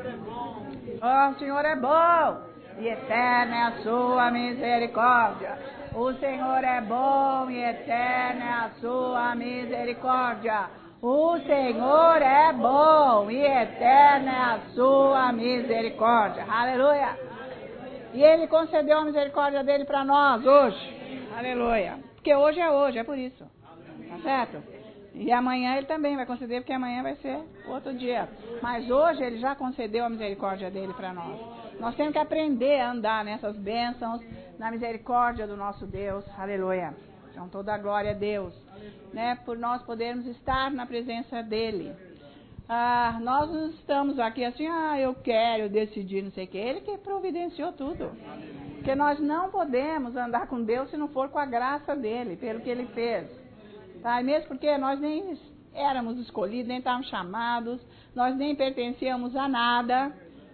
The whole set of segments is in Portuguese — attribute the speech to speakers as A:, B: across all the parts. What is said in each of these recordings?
A: Ó, o Senhor é bom e eterna é a sua misericórdia. O Senhor é bom e eterna é a sua misericórdia. O Senhor é bom e eterna é a sua misericórdia. Aleluia. E Ele concedeu a misericórdia dele para nós hoje. Aleluia. Porque hoje, é por isso. Tá certo? E amanhã Ele também vai conceder, porque amanhã vai ser outro dia. Mas hoje Ele já concedeu a misericórdia dele para nós. Nós temos que aprender a andar nessas bênçãos, na misericórdia do nosso Deus. Aleluia. Então toda a glória a Deus, né? Por nós podermos estar na presença dEle. Nós não estamos aqui assim, eu quero decidir, não sei o que. Ele que providenciou tudo. Porque nós não podemos andar com Deus se não for com a graça dEle, pelo que Ele fez. Tá? E mesmo porque nós nem éramos escolhidos, nem estávamos chamados, nós nem pertencíamos a nada,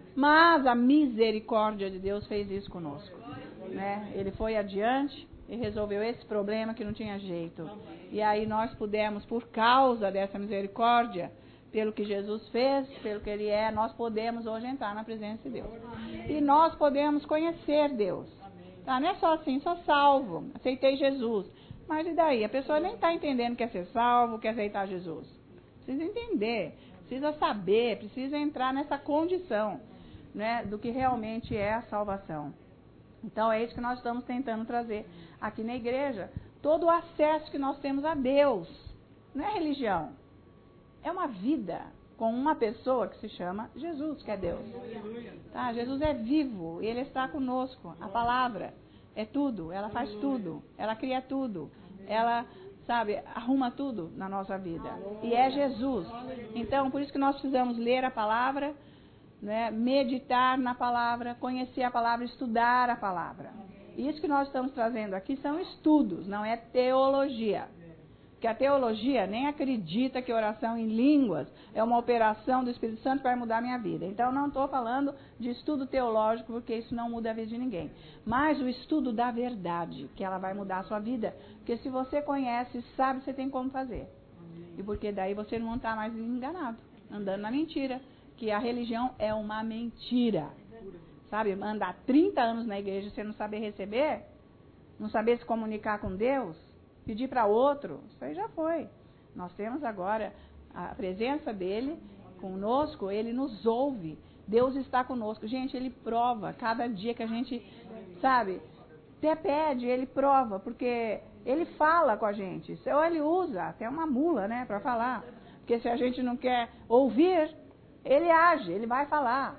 A: mas a misericórdia de Deus fez isso conosco. Né? Ele foi adiante e resolveu esse problema que não tinha jeito. E aí nós pudemos, por causa dessa misericórdia, pelo que Jesus fez, pelo que Ele é, nós podemos hoje entrar na presença de Deus. E nós podemos conhecer Deus. Tá? Não é só assim, sou salvo, aceitei Jesus. Mas e daí? A pessoa nem está entendendo que é ser salvo, que é aceitar Jesus. Precisa entender, precisa saber, precisa entrar nessa condição, né, do que realmente é a salvação. Então é isso que nós estamos tentando trazer aqui na igreja. Todo o acesso que nós temos a Deus. Não é religião. É uma vida com uma pessoa que se chama Jesus, que é Deus. Tá? Jesus é vivo, Ele está conosco. A palavra é tudo, ela faz tudo, ela cria tudo, ela, arruma tudo na nossa vida. E é Jesus. Então, por isso que nós precisamos ler a palavra, né, meditar na palavra, conhecer a palavra, estudar a palavra. E isso que nós estamos trazendo aqui são estudos, não é teologia. Porque a teologia nem acredita que oração em línguas é uma operação do Espírito Santo para mudar a minha vida. Então, não estou falando de estudo teológico, porque isso não muda a vida de ninguém. Mas o estudo da verdade, que ela vai mudar a sua vida. Porque se você conhece, sabe, você tem como fazer. E porque daí você não está mais enganado, andando na mentira. Que a religião é uma mentira. Sabe, andar 30 anos na igreja e você não saber receber, não saber se comunicar com Deus, pedir para outro, isso aí já foi. Nós temos agora a presença dele conosco, ele nos ouve. Deus está conosco. Gente, ele prova cada dia que a gente, até pede, ele prova, porque ele fala com a gente. Ou ele usa até uma mula, né, para falar. Porque se a gente não quer ouvir, ele age, ele vai falar.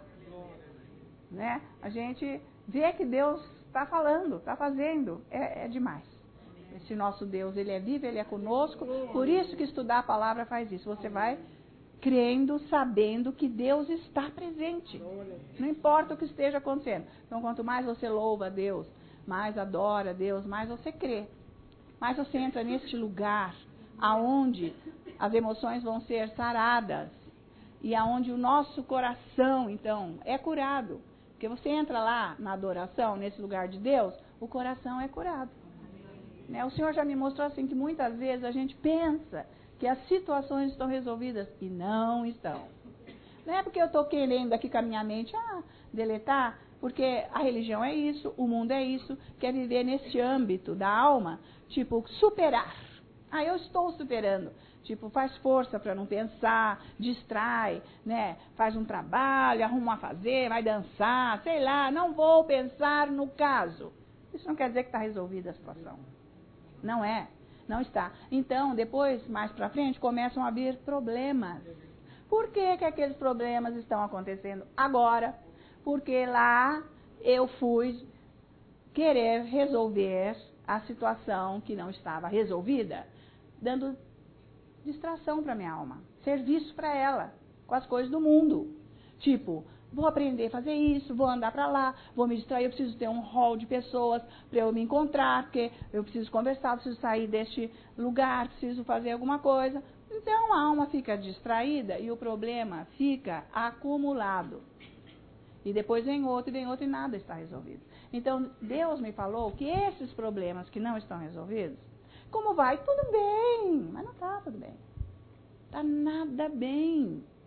A: Né? A gente vê que Deus está falando, está fazendo. É demais. Esse nosso Deus, Ele é vivo, Ele é conosco. Por isso que estudar a palavra faz isso. Você vai crendo, sabendo que Deus está presente. Não importa o que esteja acontecendo. Então, quanto mais você louva a Deus, mais adora a Deus, mais você crê. Mais você entra neste lugar aonde as emoções vão ser saradas. E aonde o nosso coração, então, é curado. Porque você entra lá na adoração, nesse lugar de Deus, o coração é curado. Né? O Senhor já me mostrou assim que muitas vezes a gente pensa que as situações estão resolvidas e não estão. Não é porque eu estou querendo aqui com a minha mente deletar, porque a religião é isso, o mundo é isso, quer viver nesse âmbito da alma, tipo, superar. Eu estou superando. Tipo, faz força para não pensar, distrai, né? Faz um trabalho, arruma a fazer, vai dançar, sei lá, não vou pensar no caso. Isso não quer dizer que está resolvida a situação. Não é, não está. Então, depois, mais para frente, começam a vir problemas. Por que que aqueles problemas estão acontecendo agora? Porque lá eu fui querer resolver a situação que não estava resolvida, dando distração para minha alma, serviço para ela, com as coisas do mundo. Tipo, vou aprender a fazer isso, vou andar para lá, vou me distrair, eu preciso ter um hall de pessoas para eu me encontrar, porque eu preciso conversar, preciso sair deste lugar, preciso fazer alguma coisa. Então a alma fica distraída e o problema fica acumulado. E depois vem outro e nada está resolvido. Então Deus me falou que esses problemas que não estão resolvidos, como vai? Tudo bem, mas não está tudo bem. Está nada bem.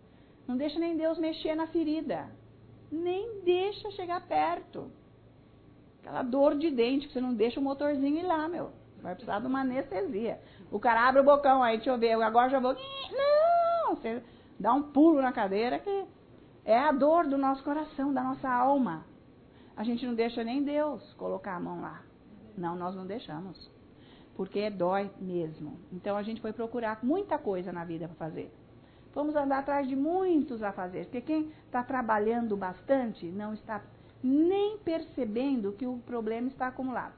A: Não deixa nem Deus mexer na ferida. Nem deixa chegar perto. Aquela dor de dente, que você não deixa o motorzinho ir lá, meu. Vai precisar de uma anestesia. O cara abre o bocão aí, deixa eu ver, agora já vou... Não! Você dá um pulo na cadeira que é a dor do nosso coração, da nossa alma. A gente não deixa nem Deus colocar a mão lá. Não, nós não deixamos. Porque dói mesmo. Então a gente foi procurar muita coisa na vida para fazer. Vamos andar atrás de muitos a fazer. Porque quem está trabalhando bastante não está nem percebendo que o problema está acumulado.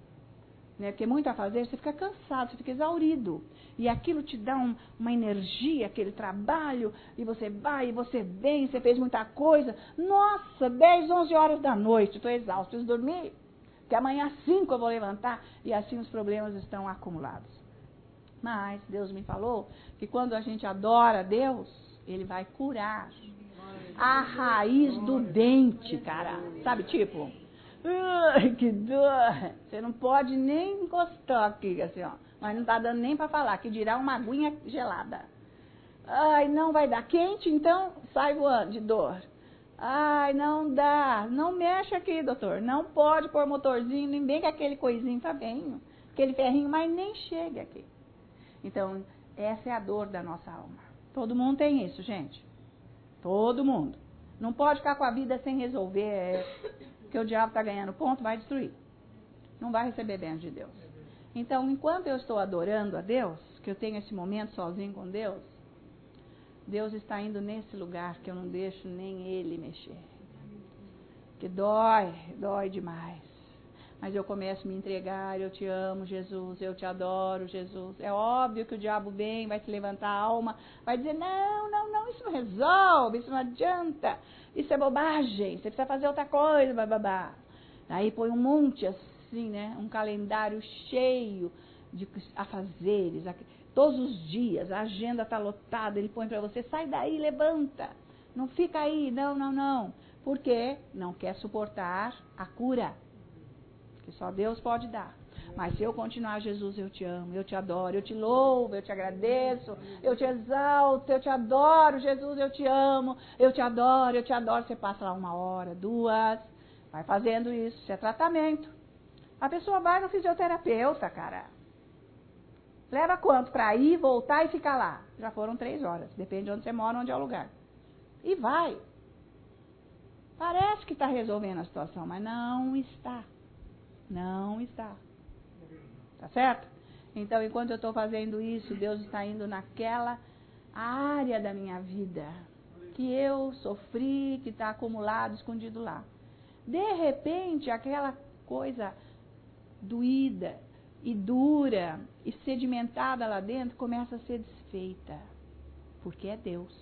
A: Né? Porque muito a fazer, você fica cansado, você fica exaurido. E aquilo te dá uma energia, aquele trabalho, e você vai, e você vem, você fez muita coisa. Nossa, 10, 11 horas da noite, estou exausto, preciso dormir. Que amanhã às 5 eu vou levantar, e assim os problemas estão acumulados. Mas Deus me falou que quando a gente adora a Deus, Ele vai curar a raiz do dente, cara. Sabe, tipo, que dor. Você não pode nem encostar aqui, assim, ó. Mas não tá dando nem para falar, que dirá uma aguinha gelada. Ai, não vai dar quente, então sai voando de dor. Ai, não dá. Não mexe aqui, doutor. Não pode pôr motorzinho, nem bem que aquele coisinho tá bem. Aquele ferrinho, mas nem chega aqui. Então, essa é a dor da nossa alma. Todo mundo tem isso, gente. Todo mundo. Não pode ficar com a vida sem resolver, porque o diabo está ganhando ponto, vai destruir. Não vai receber bênção de Deus. Então, enquanto eu estou adorando a Deus, que eu tenho esse momento sozinho com Deus, Deus está indo nesse lugar que eu não deixo nem Ele mexer. Que dói demais. Mas eu começo a me entregar, eu te amo, Jesus, eu te adoro, Jesus. É óbvio que o diabo vem, vai se levantar a alma, vai dizer, não, isso não resolve, isso não adianta, isso é bobagem, você precisa fazer outra coisa, bababá. Aí põe um monte assim, né, um calendário cheio de afazeres, todos os dias, a agenda está lotada, ele põe para você, sai daí, levanta, não fica aí, não. Por quê? Não quer suportar a cura. Que só Deus pode dar. Mas se eu continuar, Jesus, eu te amo, eu te adoro, eu te louvo, eu te agradeço, eu te exalto, eu te adoro, Jesus, eu te amo, eu te adoro. Você passa lá 1 hora, 2, vai fazendo isso, isso é tratamento. A pessoa vai no fisioterapeuta, cara. Leva quanto para ir, voltar e ficar lá? Já foram 3 horas, depende de onde você mora, onde é o lugar. E vai. Parece que está resolvendo a situação, mas não está. Não está. Tá certo? Então, enquanto eu estou fazendo isso, Deus está indo naquela área da minha vida que eu sofri, que está acumulado, escondido lá. De repente, aquela coisa doída e dura e sedimentada lá dentro começa a ser desfeita. Porque é Deus.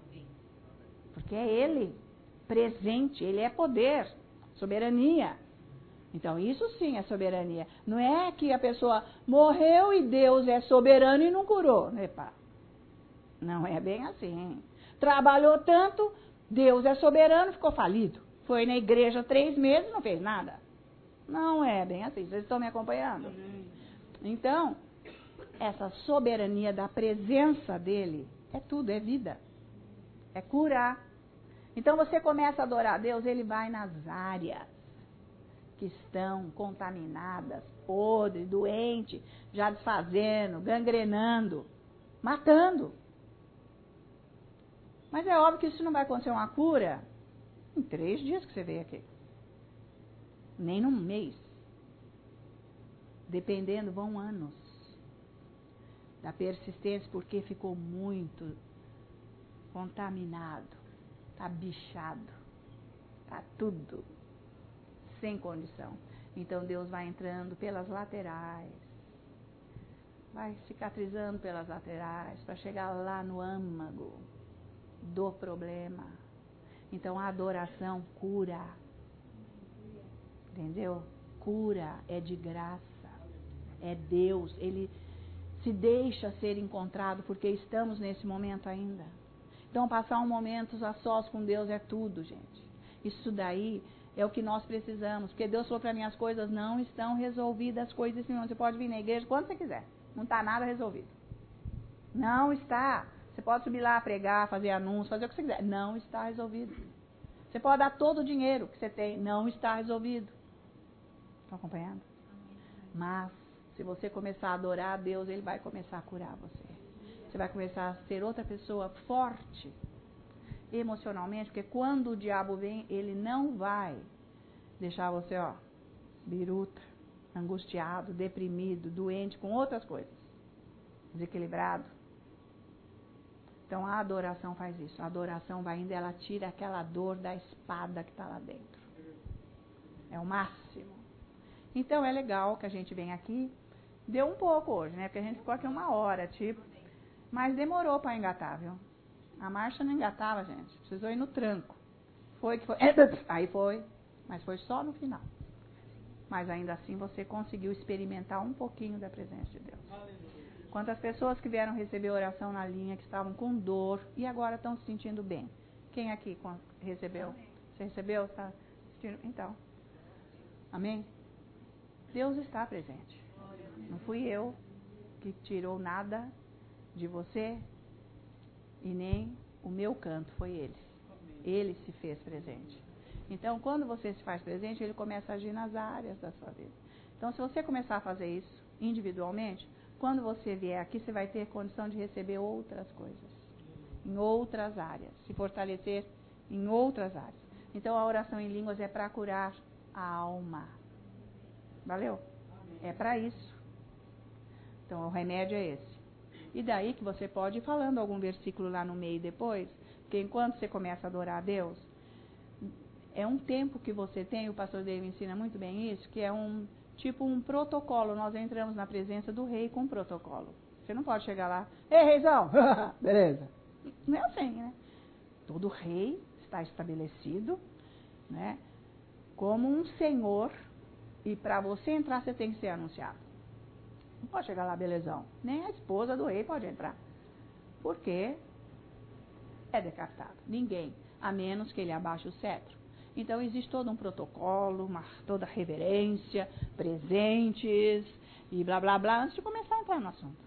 A: Porque é Ele presente, Ele é poder, soberania. Então, isso sim é soberania. Não é que a pessoa morreu e Deus é soberano e não curou. Epa. Não é bem assim. Trabalhou tanto, Deus é soberano, ficou falido. Foi na igreja 3 meses, não fez nada. Não é bem assim. Vocês estão me acompanhando? Então, essa soberania da presença dele é tudo, é vida. É curar. Então, você começa a adorar a Deus, ele vai nas áreas que estão contaminadas, podres, doentes, já desfazendo, gangrenando, matando. Mas é óbvio que isso não vai acontecer uma cura em 3 dias que você veio aqui. Nem num mês. Dependendo, vão anos da persistência, porque ficou muito contaminado, tá bichado, tá tudo sem condição. Então Deus vai entrando pelas laterais, vai cicatrizando pelas laterais, para chegar lá no âmago do problema. Então a adoração cura. Entendeu? Cura é de graça. É Deus. Ele se deixa ser encontrado porque estamos nesse momento ainda. Então passar um momento a sós com Deus é tudo, gente. Isso daí é o que nós precisamos, porque Deus falou para mim, as coisas não estão resolvidas, as coisas não. Você pode vir na igreja quando você quiser, não está nada resolvido. Não está. Você pode subir lá, pregar, fazer anúncio, fazer o que você quiser. Não está resolvido. Você pode dar todo o dinheiro que você tem. Não está resolvido. Estão acompanhando? Mas, se você começar a adorar a Deus, Ele vai começar a curar você. Você vai começar a ser outra pessoa forte emocionalmente, porque quando o diabo vem, ele não vai deixar você, biruta, angustiado, deprimido, doente, com outras coisas, desequilibrado. Então a adoração faz isso. A adoração vai indo, ela tira aquela dor da espada que está lá dentro. É o máximo. Então é legal que a gente venha aqui. Deu um pouco hoje, né? Porque a gente ficou aqui 1 hora, tipo. Mas demorou para engatar, viu? A marcha não engatava, gente. Precisou ir no tranco. Foi que foi. Aí foi. Mas foi só no final. Mas ainda assim você conseguiu experimentar um pouquinho da presença de Deus. Quantas pessoas que vieram receber oração na linha, que estavam com dor e agora estão se sentindo bem? Quem aqui recebeu? Você recebeu? Está sentindo? Então. Amém? Deus está presente. Não fui eu que tirou nada de você e nem o meu canto, foi Ele. Ele se fez presente. Então, quando você se faz presente, Ele começa a agir nas áreas da sua vida. Então, se você começar a fazer isso individualmente, quando você vier aqui, você vai ter condição de receber outras coisas, em outras áreas, se fortalecer em outras áreas. Então, a oração em línguas é para curar a alma. Valeu? É para isso. Então, o remédio é esse. E daí que você pode ir falando algum versículo lá no meio depois, porque enquanto você começa a adorar a Deus, é um tempo que você tem, o pastor Dave ensina muito bem isso, que é tipo um protocolo. Nós entramos na presença do rei com um protocolo. Você não pode chegar lá, ei, reizão, beleza. Não é assim, né? Todo rei está estabelecido, né, como um senhor, e para você entrar você tem que ser anunciado. Não pode chegar lá, belezão. Nem a esposa do rei pode entrar. Porque é decapitado. Ninguém, a menos que ele abaixe o cetro. Então existe todo um protocolo, toda reverência, presentes e blá blá blá, antes de começar a entrar no assunto.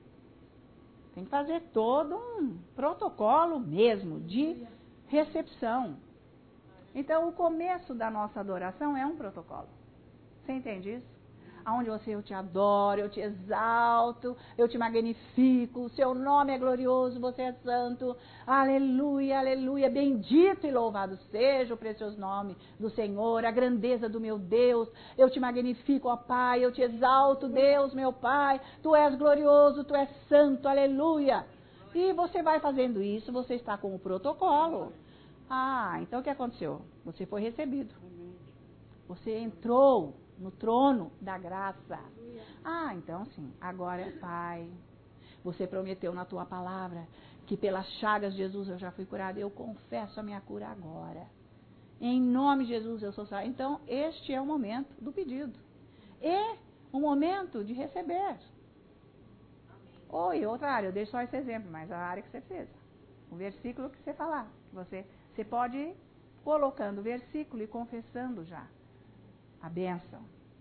A: Tem que fazer todo um protocolo mesmo de recepção. Então o começo da nossa adoração é um protocolo. Você entende isso? Aonde eu te adoro, eu te exalto, eu te magnifico, o seu nome é glorioso, você é santo, aleluia, aleluia, bendito e louvado seja o precioso nome do Senhor, a grandeza do meu Deus, eu te magnifico, ó Pai, eu te exalto, Deus, meu Pai, tu és glorioso, tu és santo, aleluia. E você vai fazendo isso, você está com o protocolo. Ah, então o que aconteceu? Você foi recebido. Você entrou no trono da graça. Ah, então sim, agora, Pai, você prometeu na tua palavra que pelas chagas de Jesus eu já fui curado. Eu confesso a minha cura agora. Em nome de Jesus eu sou salvo. Então, este é o momento do pedido. E o momento de receber. Ou em outra área, eu deixo só esse exemplo, mas a área que você precisa. O versículo que você falar. Você pode ir colocando o versículo e confessando já a bênção.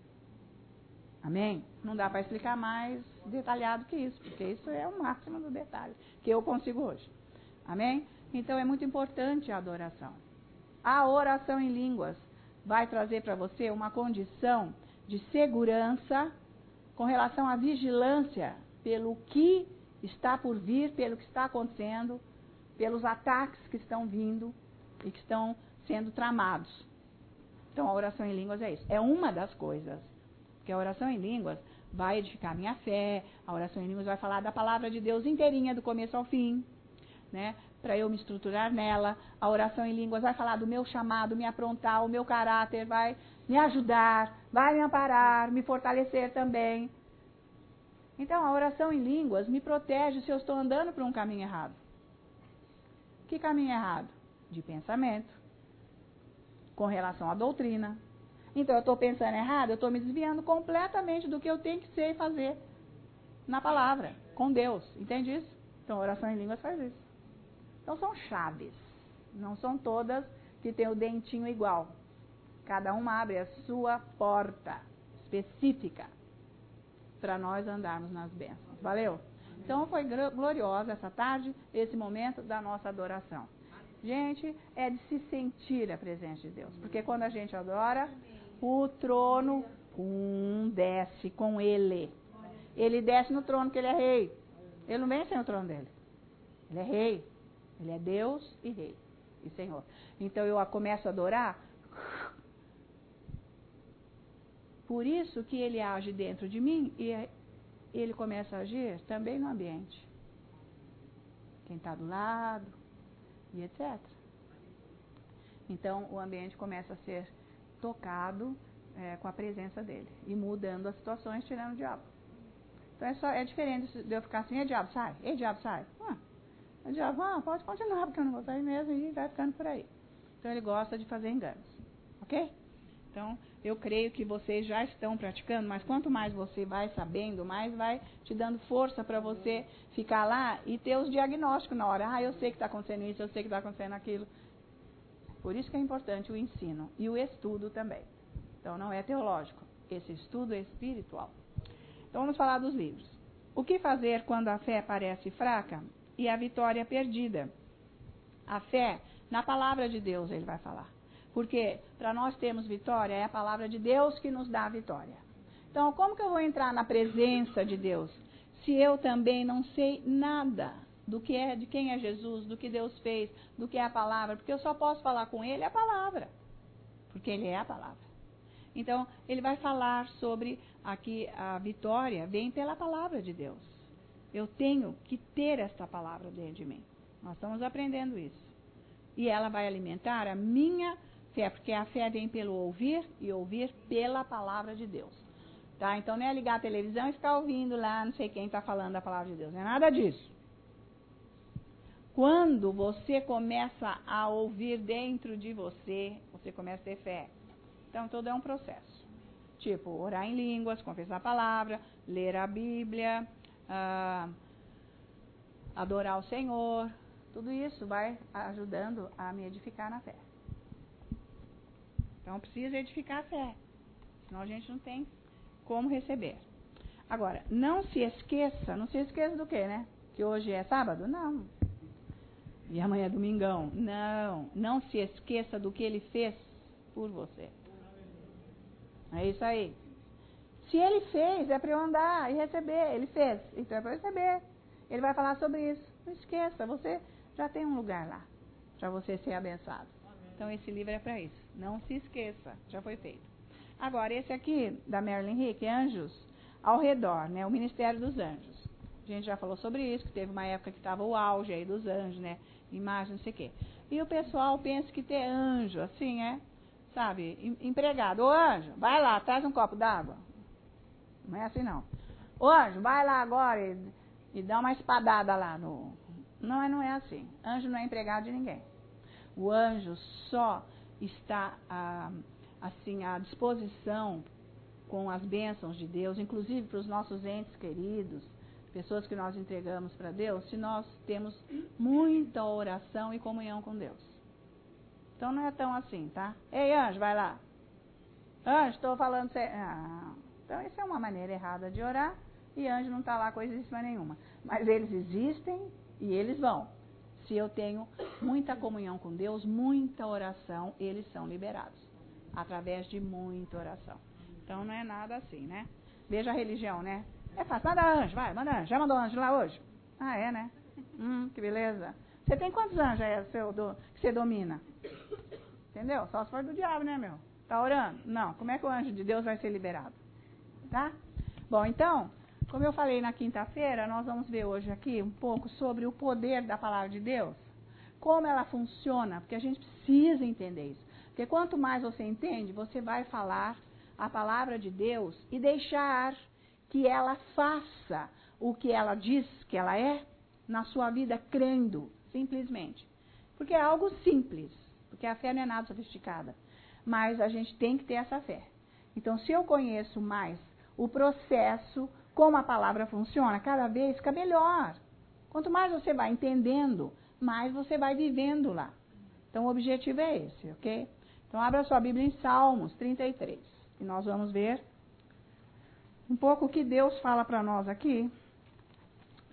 A: Amém? Não dá para explicar mais detalhado que isso, porque isso é o máximo do detalhe que eu consigo hoje. Amém? Então é muito importante a adoração. A oração em línguas vai trazer para você uma condição de segurança com relação à vigilância pelo que está por vir, pelo que está acontecendo, pelos ataques que estão vindo e que estão sendo tramados. Então, a oração em línguas é isso. É uma das coisas. Porque a oração em línguas vai edificar a minha fé. A oração em línguas vai falar da palavra de Deus inteirinha, do começo ao fim. Né? Para eu me estruturar nela. A oração em línguas vai falar do meu chamado, me aprontar, o meu caráter, vai me ajudar, vai me amparar, me fortalecer também. Então, a oração em línguas me protege se eu estou andando por um caminho errado. Que caminho errado? De pensamento. Com relação à doutrina. Então, eu estou pensando errado, eu estou me desviando completamente do que eu tenho que ser e fazer na palavra, com Deus. Entende isso? Então, a oração em línguas faz isso. Então, são chaves. Não são todas que têm o dentinho igual. Cada uma abre a sua porta específica para nós andarmos nas bênçãos. Valeu? Então foi gloriosa essa tarde, esse momento da nossa adoração. Gente, é de se sentir a presença de Deus. Porque quando a gente adora, o trono desce com ele. Ele desce no trono porque ele é rei. Ele não vem sem o trono dele. Ele é rei. Ele é Deus e rei e Senhor. Então eu começo a adorar. Por isso que ele age dentro de mim e ele começa a agir também no ambiente. Quem está do lado e etc. Então o ambiente começa a ser tocado com a presença dele e mudando as situações, tirando o diabo. Então é diferente de eu ficar assim: ei diabo, sai, ei diabo, sai. O diabo, pode continuar, porque eu não vou sair mesmo, e vai ficando por aí. Então ele gosta de fazer enganos, ok? Então eu creio que vocês já estão praticando, mas quanto mais você vai sabendo, mais vai te dando força para você ficar lá e ter os diagnósticos na hora. Eu sei que está acontecendo isso, eu sei que está acontecendo aquilo. Por isso que é importante o ensino e o estudo também. Então não é teológico, esse estudo é espiritual. Então vamos falar dos livros. O que fazer quando a fé parece fraca e a vitória perdida? A fé, na palavra de Deus ele vai falar. Porque para nós termos vitória, é a palavra de Deus que nos dá a vitória. Então como que eu vou entrar na presença de Deus se eu também não sei nada do que é, de quem é Jesus, do que Deus fez, do que é a palavra? Porque eu só posso falar com ele a palavra. Porque ele é a palavra. Então, ele vai falar sobre aqui a vitória vem pela palavra de Deus. Eu tenho que ter esta palavra dentro de mim. Nós estamos aprendendo isso. E ela vai alimentar a minha fé, porque a fé vem pelo ouvir e ouvir pela palavra de Deus. Tá? Então, não é ligar a televisão e ficar ouvindo lá, não sei quem está falando a palavra de Deus. Não é nada disso. Quando você começa a ouvir dentro de você, você começa a ter fé. Então, tudo é um processo. Tipo, orar em línguas, confessar a palavra, ler a Bíblia, adorar o Senhor. Tudo isso vai ajudando a me edificar na fé. Então, precisa edificar a fé. Senão a gente não tem como receber. Agora, não se esqueça do quê, né? Que hoje é sábado? Não. E amanhã é domingão? Não se esqueça do que ele fez por você. É isso aí. Se ele fez, é para eu andar e receber. Ele fez, então é para eu receber. Ele vai falar sobre isso. Não esqueça, você já tem um lugar lá para você ser abençoado. Então esse livro é para isso. Não se esqueça, já foi feito. Agora, esse aqui, da Marilyn Hick, Anjos ao Redor, né? O Ministério dos Anjos. A gente já falou sobre isso, que teve uma época que estava o auge aí dos anjos, né? Imagem, não sei o quê. E o pessoal pensa que ter anjo, assim, sabe, empregado. Ô anjo, vai lá, traz um copo d'água. Não é assim não. Ô anjo, vai lá agora e dá uma espadada lá no... Não é assim. Anjo não é empregado de ninguém. O anjo só está assim à disposição com as bênçãos de Deus, inclusive para os nossos entes queridos, pessoas que nós entregamos para Deus, se nós temos muita oração e comunhão com Deus. Então não é tão assim, tá? Ei, anjo, vai lá. Anjo, estou falando... Então isso é uma maneira errada de orar e anjo não está lá coisíssima nenhuma. Mas eles existem e eles vão. Se eu tenho muita comunhão com Deus, muita oração, eles são liberados. Através de muita oração. Então não é nada assim, né? Veja a religião, né? É fácil, manda anjo, vai, manda anjo. Já mandou anjo lá hoje? É, né? Que beleza. Você tem quantos anjos aí que você domina? Entendeu? Só se for do diabo, né, meu? Tá orando? Não. Como é que o anjo de Deus vai ser liberado? Tá? Bom, então, como eu falei na quinta-feira, nós vamos ver hoje aqui um pouco sobre o poder da palavra de Deus. Como ela funciona, porque a gente precisa entender isso. Porque quanto mais você entende, você vai falar a palavra de Deus e deixar que ela faça o que ela diz que ela é na sua vida, crendo, simplesmente. Porque é algo simples, porque a fé não é nada sofisticada. Mas a gente tem que ter essa fé. Então, se eu conheço mais o processo, como a palavra funciona, cada vez fica melhor. Quanto mais você vai entendendo, mais você vai vivendo lá. Então, o objetivo é esse, ok? Então, abra sua Bíblia em Salmos 33. E nós vamos ver um pouco o que Deus fala para nós aqui.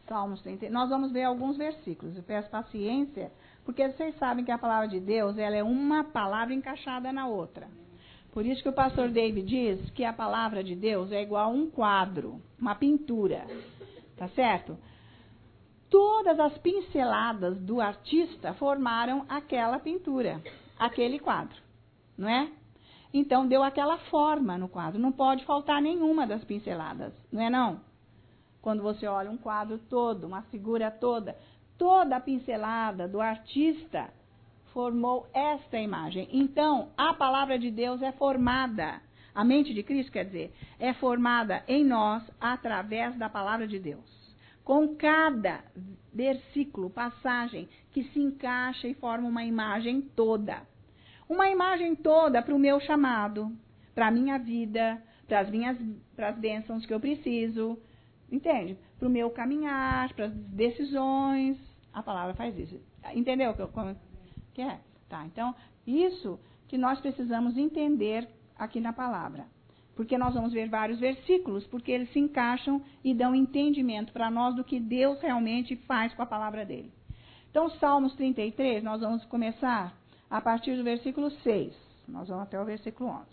A: Salmos 30. Nós vamos ver alguns versículos. Eu peço paciência, porque vocês sabem que a palavra de Deus, ela é uma palavra encaixada na outra. Por isso que o pastor David diz que a palavra de Deus é igual a um quadro, uma pintura. Tá certo? Todas as pinceladas do artista formaram aquela pintura, aquele quadro, não é? Então, deu aquela forma no quadro. Não pode faltar nenhuma das pinceladas, não é não? Quando você olha um quadro todo, uma figura toda, toda a pincelada do artista formou esta imagem. Então, a palavra de Deus é formada, a mente de Cristo, quer dizer, é formada em nós através da palavra de Deus. Com cada versículo, passagem, que se encaixa e forma uma imagem toda. Uma imagem toda para o meu chamado, para a minha vida, para as bênçãos que eu preciso, entende? Para o meu caminhar, para as decisões. A palavra faz isso. Entendeu como que é? Tá, então, isso que nós precisamos entender aqui na palavra. Porque nós vamos ver vários versículos, porque eles se encaixam e dão entendimento para nós do que Deus realmente faz com a palavra dele. Então, Salmos 33, nós vamos começar a partir do versículo 6. Nós vamos até o versículo 11.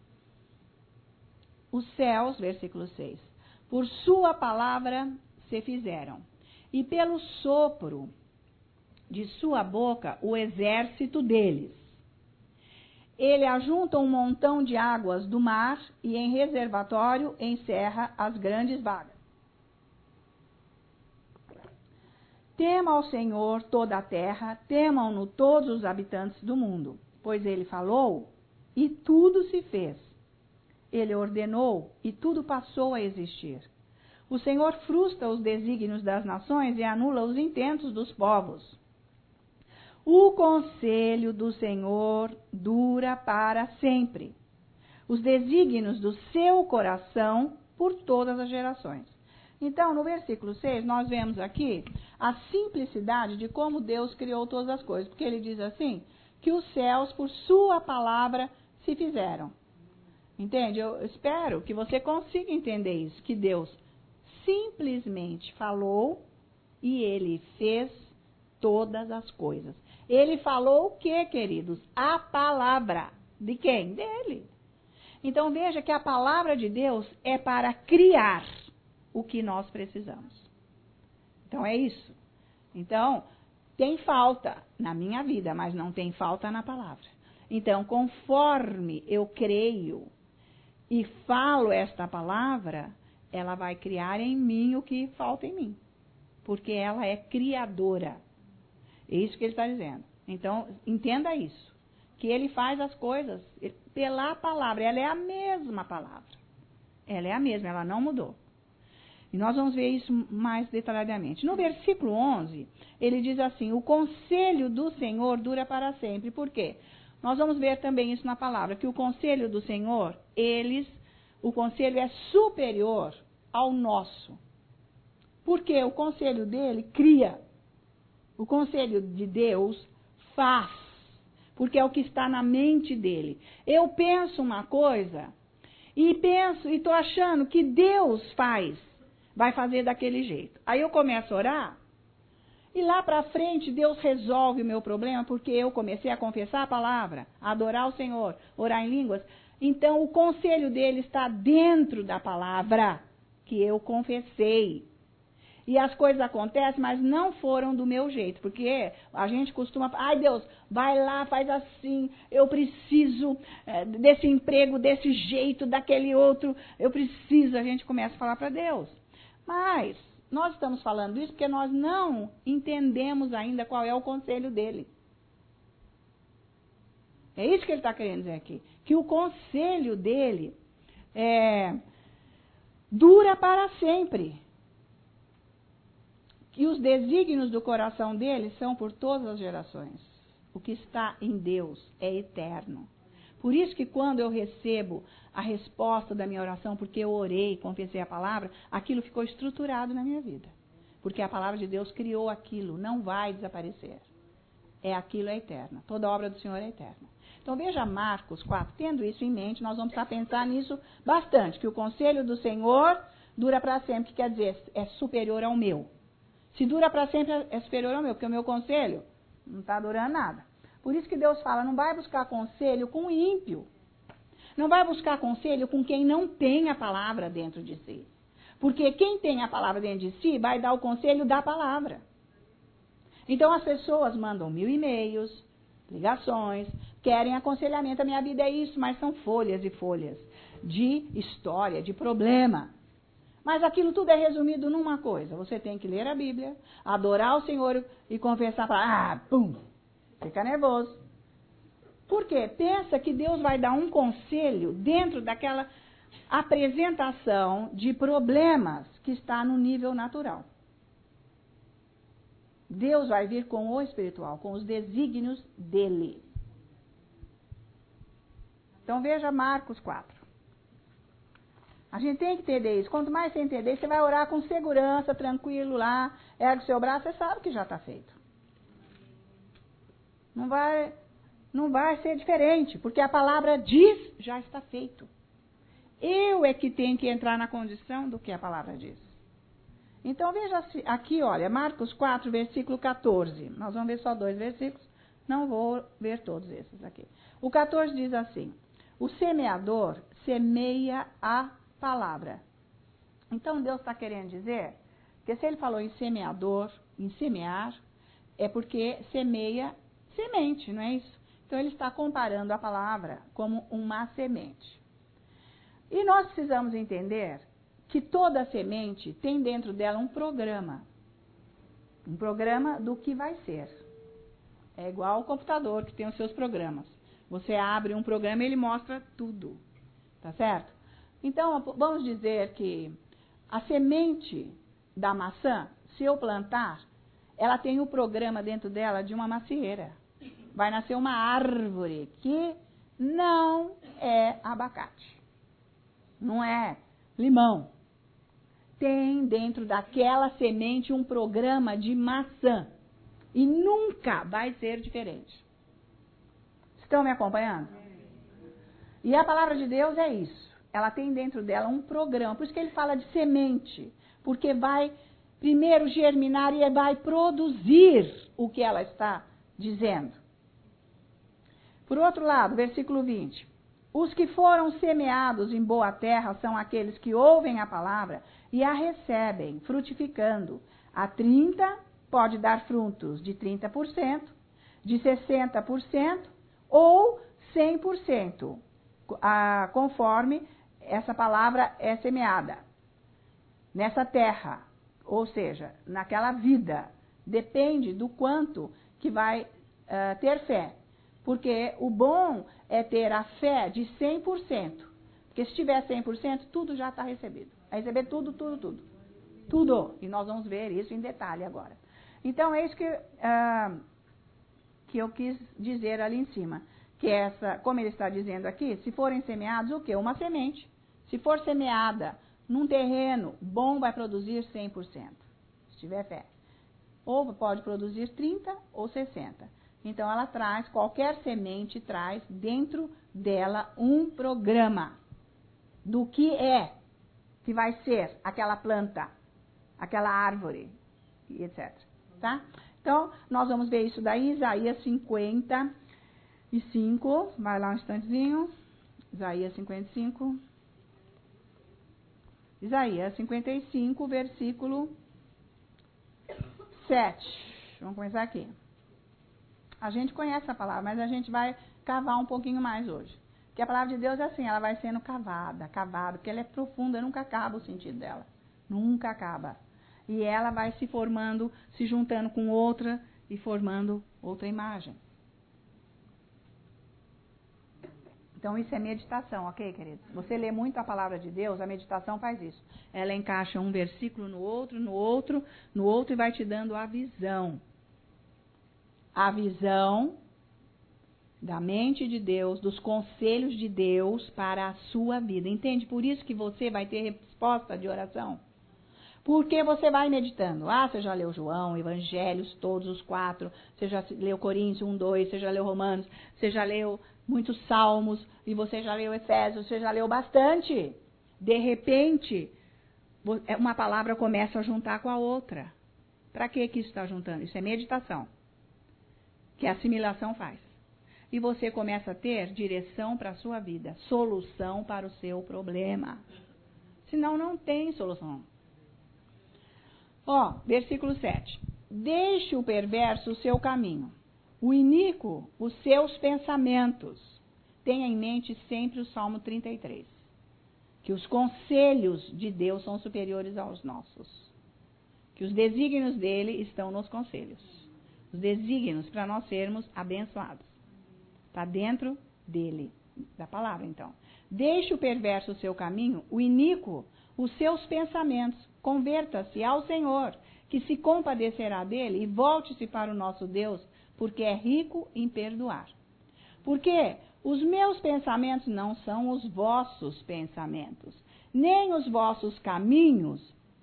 A: Os céus, versículo 6, por sua palavra se fizeram, e pelo sopro de sua boca o exército deles. Ele ajunta um montão de águas do mar e em reservatório encerra as grandes vagas. Tema ao Senhor toda a terra, temam-no todos os habitantes do mundo, pois ele falou e tudo se fez. Ele ordenou e tudo passou a existir. O Senhor frustra os desígnios das nações e anula os intentos dos povos. O conselho do Senhor dura para sempre, os desígnios do seu coração por todas as gerações. Então, no versículo 6, nós vemos aqui a simplicidade de como Deus criou todas as coisas, porque ele diz assim, que os céus, por sua palavra, se fizeram. Entende? Eu espero que você consiga entender isso, que Deus simplesmente falou e ele fez todas as coisas. Ele falou o que, queridos? A palavra. De quem? Dele. Então veja que a palavra de Deus é para criar o que nós precisamos. Então é isso. Então, tem falta na minha vida, mas não tem falta na palavra. Então, conforme eu creio e falo esta palavra, ela vai criar em mim o que falta em mim. Porque ela é criadora. É isso que ele está dizendo. Então, entenda isso. Que ele faz as coisas pela palavra. Ela é a mesma palavra. Ela é a mesma, ela não mudou. E nós vamos ver isso mais detalhadamente. No versículo 11, ele diz assim, o conselho do Senhor dura para sempre. Por quê? Nós vamos ver também isso na palavra, que o conselho do Senhor, o conselho é superior ao nosso. Porque o conselho dele cria. O conselho de Deus faz, porque é o que está na mente dele. Eu penso uma coisa e estou achando que Deus vai fazer daquele jeito. Aí eu começo a orar e lá para frente Deus resolve o meu problema porque eu comecei a confessar a palavra, a adorar o Senhor, orar em línguas. Então o conselho dele está dentro da palavra que eu confessei. E as coisas acontecem, mas não foram do meu jeito. Porque a gente costuma... Ai, Deus, vai lá, faz assim. Eu preciso desse emprego, desse jeito, daquele outro. Eu preciso. A gente começa a falar para Deus. Mas nós estamos falando isso porque nós não entendemos ainda qual é o conselho dele. É isso que ele está querendo dizer aqui. Que o conselho dele dura para sempre. Que os desígnios do coração dele são por todas as gerações. O que está em Deus é eterno. Por isso que quando eu recebo a resposta da minha oração, porque eu orei, confessei a palavra, aquilo ficou estruturado na minha vida. Porque a palavra de Deus criou aquilo, não vai desaparecer. Aquilo é eterno. Toda obra do Senhor é eterna. Então veja Marcos 4, tendo isso em mente, nós vamos precisar pensar nisso bastante, que o conselho do Senhor dura para sempre, que quer dizer, é superior ao meu. Se dura para sempre, é superior ao meu, porque o meu conselho não está durando nada. Por isso que Deus fala, não vai buscar conselho com o ímpio. Não vai buscar conselho com quem não tem a palavra dentro de si. Porque quem tem a palavra dentro de si vai dar o conselho da palavra. Então as pessoas mandam 1000 e-mails, ligações, querem aconselhamento. A minha vida é isso, mas são folhas e folhas de história, de problema. Mas aquilo tudo é resumido numa coisa. Você tem que ler a Bíblia, adorar o Senhor e confessar para... pum! Fica nervoso. Por quê? Pensa que Deus vai dar um conselho dentro daquela apresentação de problemas que está no nível natural. Deus vai vir com o espiritual, com os desígnios dele. Então veja Marcos 4. A gente tem que entender isso. Quanto mais você entender, você vai orar com segurança, tranquilo lá, ergue o seu braço, você sabe que já está feito. Não vai ser diferente, porque a palavra diz, já está feito. Eu é que tenho que entrar na condição do que a palavra diz. Então veja aqui, olha, Marcos 4, versículo 14. Nós vamos ver só 2 versículos, não vou ver todos esses aqui. O 14 diz assim: o semeador semeia a palavra. Então Deus está querendo dizer que se ele falou em semeador, em semear, é porque semeia semente, não é isso? Então ele está comparando a palavra como uma semente. E nós precisamos entender que toda semente tem dentro dela um programa. Um programa do que vai ser. É igual ao computador que tem os seus programas. Você abre um programa e ele mostra tudo. Tá certo? Então, vamos dizer que a semente da maçã, se eu plantar, ela tem o programa dentro dela de uma macieira. Vai nascer uma árvore que não é abacate. Não é limão. Tem dentro daquela semente um programa de maçã. E nunca vai ser diferente. Estão me acompanhando? E a palavra de Deus é isso. Ela tem dentro dela um programa. Por isso que ele fala de semente. Porque vai primeiro germinar e vai produzir o que ela está dizendo. Por outro lado, versículo 20. Os que foram semeados em boa terra são aqueles que ouvem a palavra e a recebem, frutificando. A 30 pode dar frutos de 30%, de 60% ou 100%, conforme essa palavra é semeada nessa terra, ou seja, naquela vida. Depende do quanto que vai ter fé. Porque o bom é ter a fé de 100%. Porque se tiver 100%, tudo já está recebido. Vai receber tudo. Tudo. E nós vamos ver isso em detalhe agora. Então, é isso que eu quis dizer ali em cima. Que como ele está dizendo aqui, se forem semeados, o quê? Uma semente. Se for semeada num terreno bom, vai produzir 100%. Se tiver fé. Ou pode produzir 30% ou 60%. Então, ela traz, qualquer semente traz dentro dela um programa do que vai ser aquela planta, aquela árvore, e etc. Tá? Então, nós vamos ver isso daí, Isaías 55, vai lá um instantezinho, Isaías 55, Isaías 55, versículo 7. Vamos começar aqui. A gente conhece a palavra, mas a gente vai cavar um pouquinho mais hoje. Porque a palavra de Deus é assim, ela vai sendo cavada, porque ela é profunda, nunca acaba o sentido dela. Nunca acaba. E ela vai se formando, se juntando com outra e formando outra imagem. Então isso é meditação, ok, queridos? Você lê muito a palavra de Deus, a meditação faz isso. Ela encaixa um versículo no outro e vai te dando a visão. A visão da mente de Deus, dos conselhos de Deus para a sua vida. Entende? Por isso que você vai ter resposta de oração. Porque você vai meditando. Você já leu João, Evangelhos, todos os 4. Você já leu Coríntios 1, 2. Você já leu Romanos. Você já leu muitos Salmos. E você já leu Efésios. Você já leu bastante. De repente, uma palavra começa a juntar com a outra. Para que isso está juntando? Isso é meditação, que a assimilação faz. E você começa a ter direção para a sua vida, solução para o seu problema. Senão não tem solução. Ó, versículo 7. Deixe o perverso o seu caminho, o iníquo os seus pensamentos. Tenha em mente sempre o Salmo 33, que os conselhos de Deus são superiores aos nossos, que os desígnios dele estão nos conselhos. Os desígnios para nós sermos abençoados. Está dentro dele, da palavra então. Deixe o perverso o seu caminho, o iníquo os seus pensamentos. Converta-se ao Senhor, que se compadecerá dele, e volte-se para o nosso Deus, porque é rico em perdoar. Porque os meus pensamentos não são os vossos pensamentos, nem os vossos caminhos,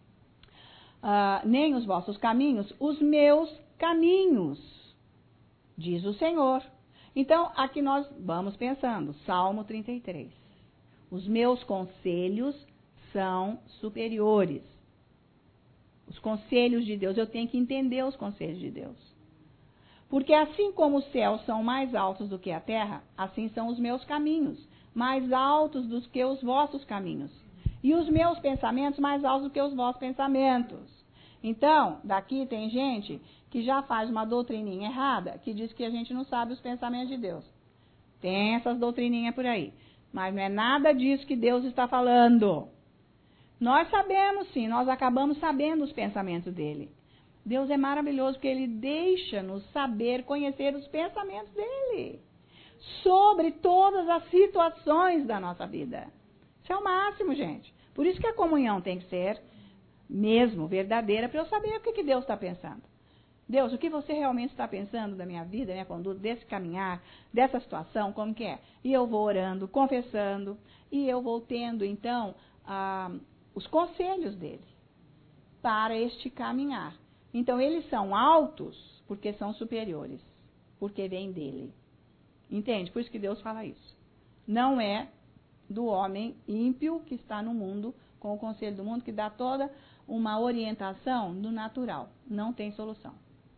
A: os meus caminhos, diz o Senhor. Então, aqui nós vamos pensando, Salmo 33. Os meus conselhos são superiores. Os conselhos de Deus, eu tenho que entender os conselhos de Deus. Porque assim como os céus são mais altos do que a terra, assim são os meus caminhos, mais altos do que os vossos caminhos. E os meus pensamentos mais altos do que os vossos pensamentos. Então, daqui tem gente que já faz uma doutrininha errada, que diz que a gente não sabe os pensamentos de Deus. Tem essas doutrininhas por aí. Mas não é nada disso que Deus está falando. Nós sabemos sim, nós acabamos sabendo os pensamentos dele. Deus é maravilhoso porque ele deixa-nos saber, conhecer os pensamentos dele. Sobre todas as situações da nossa vida. Isso é o máximo, gente. Por isso que a comunhão tem que ser mesmo verdadeira, para eu saber o que Deus está pensando. Deus, o que você realmente está pensando da minha vida, da minha conduta, desse caminhar, dessa situação, como que é? E eu vou orando, confessando, e eu vou tendo, então, os conselhos dele para este caminhar. Então, eles são altos porque são superiores, porque vêm dele. Entende? Por isso que Deus fala isso. Não é do homem ímpio que está no mundo, com o conselho do mundo, que dá toda uma orientação do natural. Não tem solução.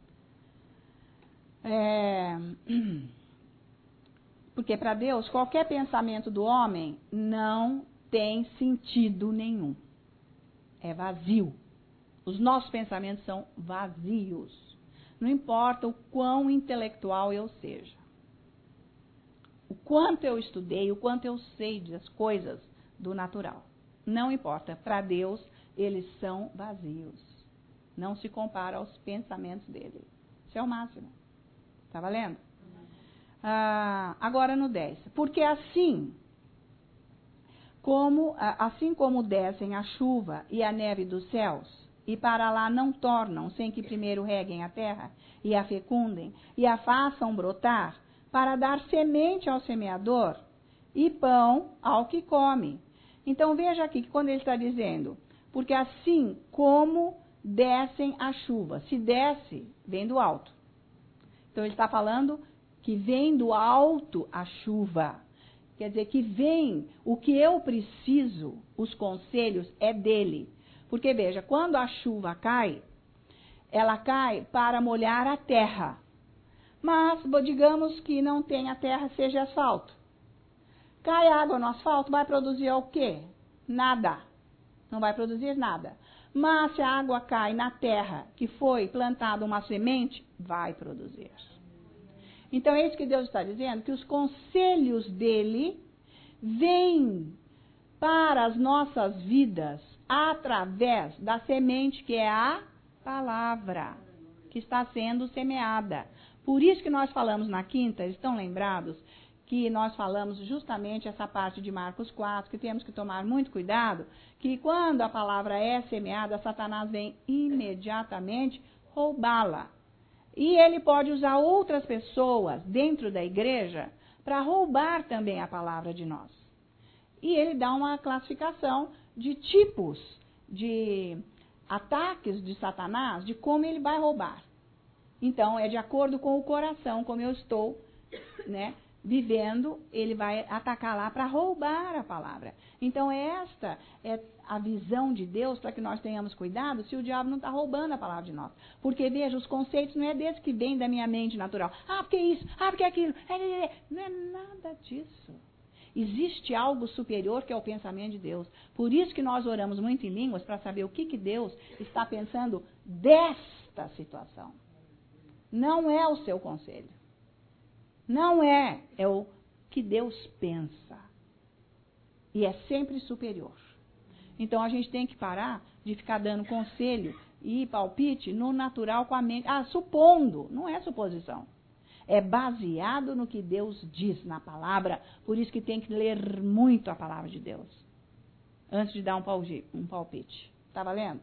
A: Porque para Deus, qualquer pensamento do homem não tem sentido nenhum. É vazio. Os nossos pensamentos são vazios. Não importa o quão intelectual eu seja. O quanto eu estudei, o quanto eu sei das coisas do natural. Não importa. Para Deus, eles são vazios. Não se compara aos pensamentos dele. Isso é o máximo. Está valendo? Agora no 10. Porque assim como descem a chuva e a neve dos céus, e para lá não tornam, sem que primeiro reguem a terra, e a fecundem, e a façam brotar, para dar semente ao semeador, e pão ao que come. Então veja aqui que quando ele está dizendo, porque assim como descem a chuva, se desce, vem do alto. Então ele está falando que vem do alto a chuva. Quer dizer que vem o que eu preciso, os conselhos, é dele. Porque veja, quando a chuva cai, ela cai para molhar a terra. Mas, digamos que não tenha terra, seja asfalto. Cai água no asfalto, vai produzir o quê? Nada. Não vai produzir nada. Mas se a água cai na terra que foi plantada uma semente, vai produzir. Então é isso que Deus está dizendo, que os conselhos dele vêm para as nossas vidas através da semente que é a palavra, que está sendo semeada. Por isso que nós falamos na quinta, estão lembrados, que nós falamos justamente essa parte de Marcos 4, que temos que tomar muito cuidado, que quando a palavra é semeada, Satanás vem imediatamente roubá-la. E ele pode usar outras pessoas dentro da igreja para roubar também a palavra de nós. E ele dá uma classificação de tipos de ataques de Satanás, de como ele vai roubar. Então, é de acordo com o coração, como eu estou, vivendo, ele vai atacar lá para roubar a palavra. Então, esta é a visão de Deus para que nós tenhamos cuidado se o diabo não está roubando a palavra de nós. Porque, veja, os conceitos não é desse que vem da minha mente natural. Ah, porque isso, ah, porque aquilo. Não é nada disso. Existe algo superior que é o pensamento de Deus. Por isso que nós oramos muito em línguas para saber o que Deus está pensando desta situação. Não é o seu conselho. Não é o que Deus pensa. E é sempre superior. Então a gente tem que parar de ficar dando conselho e palpite no natural com a mente. Ah, supondo, não é suposição. É baseado no que Deus diz na palavra, por isso que tem que ler muito a palavra de Deus, antes de dar um palpite. Está valendo?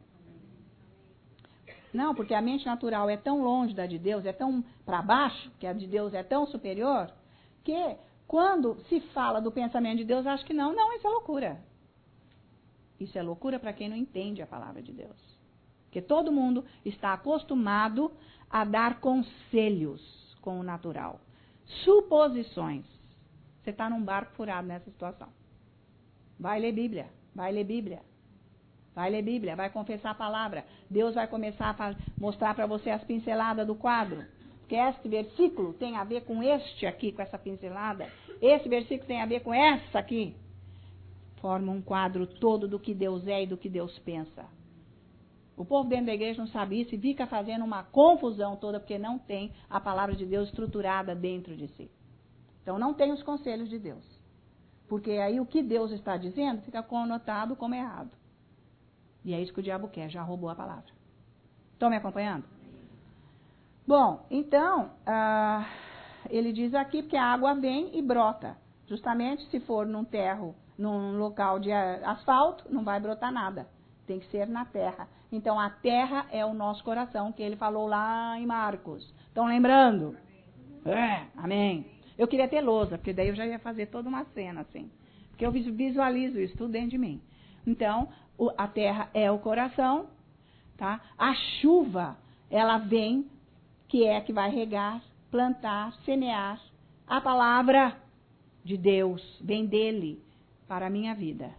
A: Não, porque a mente natural é tão longe da de Deus, é tão para baixo, que a de Deus é tão superior, que quando se fala do pensamento de Deus, acha que não, isso é loucura. Isso é loucura para quem não entende a palavra de Deus. Porque todo mundo está acostumado a dar conselhos com o natural. Suposições. Você está num barco furado nessa situação. Vai ler Bíblia, vai ler Bíblia. Vai ler Bíblia, vai confessar a palavra. Deus vai começar a mostrar para você as pinceladas do quadro. Porque este versículo tem a ver com este aqui, com essa pincelada. Esse versículo tem a ver com essa aqui. Forma um quadro todo do que Deus é e do que Deus pensa. O povo dentro da igreja não sabe isso e fica fazendo uma confusão toda porque não tem a palavra de Deus estruturada dentro de si. Então não tem os conselhos de Deus. Porque aí o que Deus está dizendo fica conotado como errado. E é isso que o diabo quer, já roubou a palavra. Estão me acompanhando? Bom, então, ele diz aqui que a água vem e brota. Justamente se for num local de asfalto, não vai brotar nada. Tem que ser na terra. Então, a terra é o nosso coração, que ele falou lá em Marcos. Estão lembrando? Amém. Eu queria ter lousa, porque daí eu já ia fazer toda uma cena assim. Porque eu visualizo isso tudo dentro de mim. Então, a terra é o coração, tá? A chuva, ela vem, que é que vai regar, plantar, semear. A palavra de Deus vem dele para a minha vida.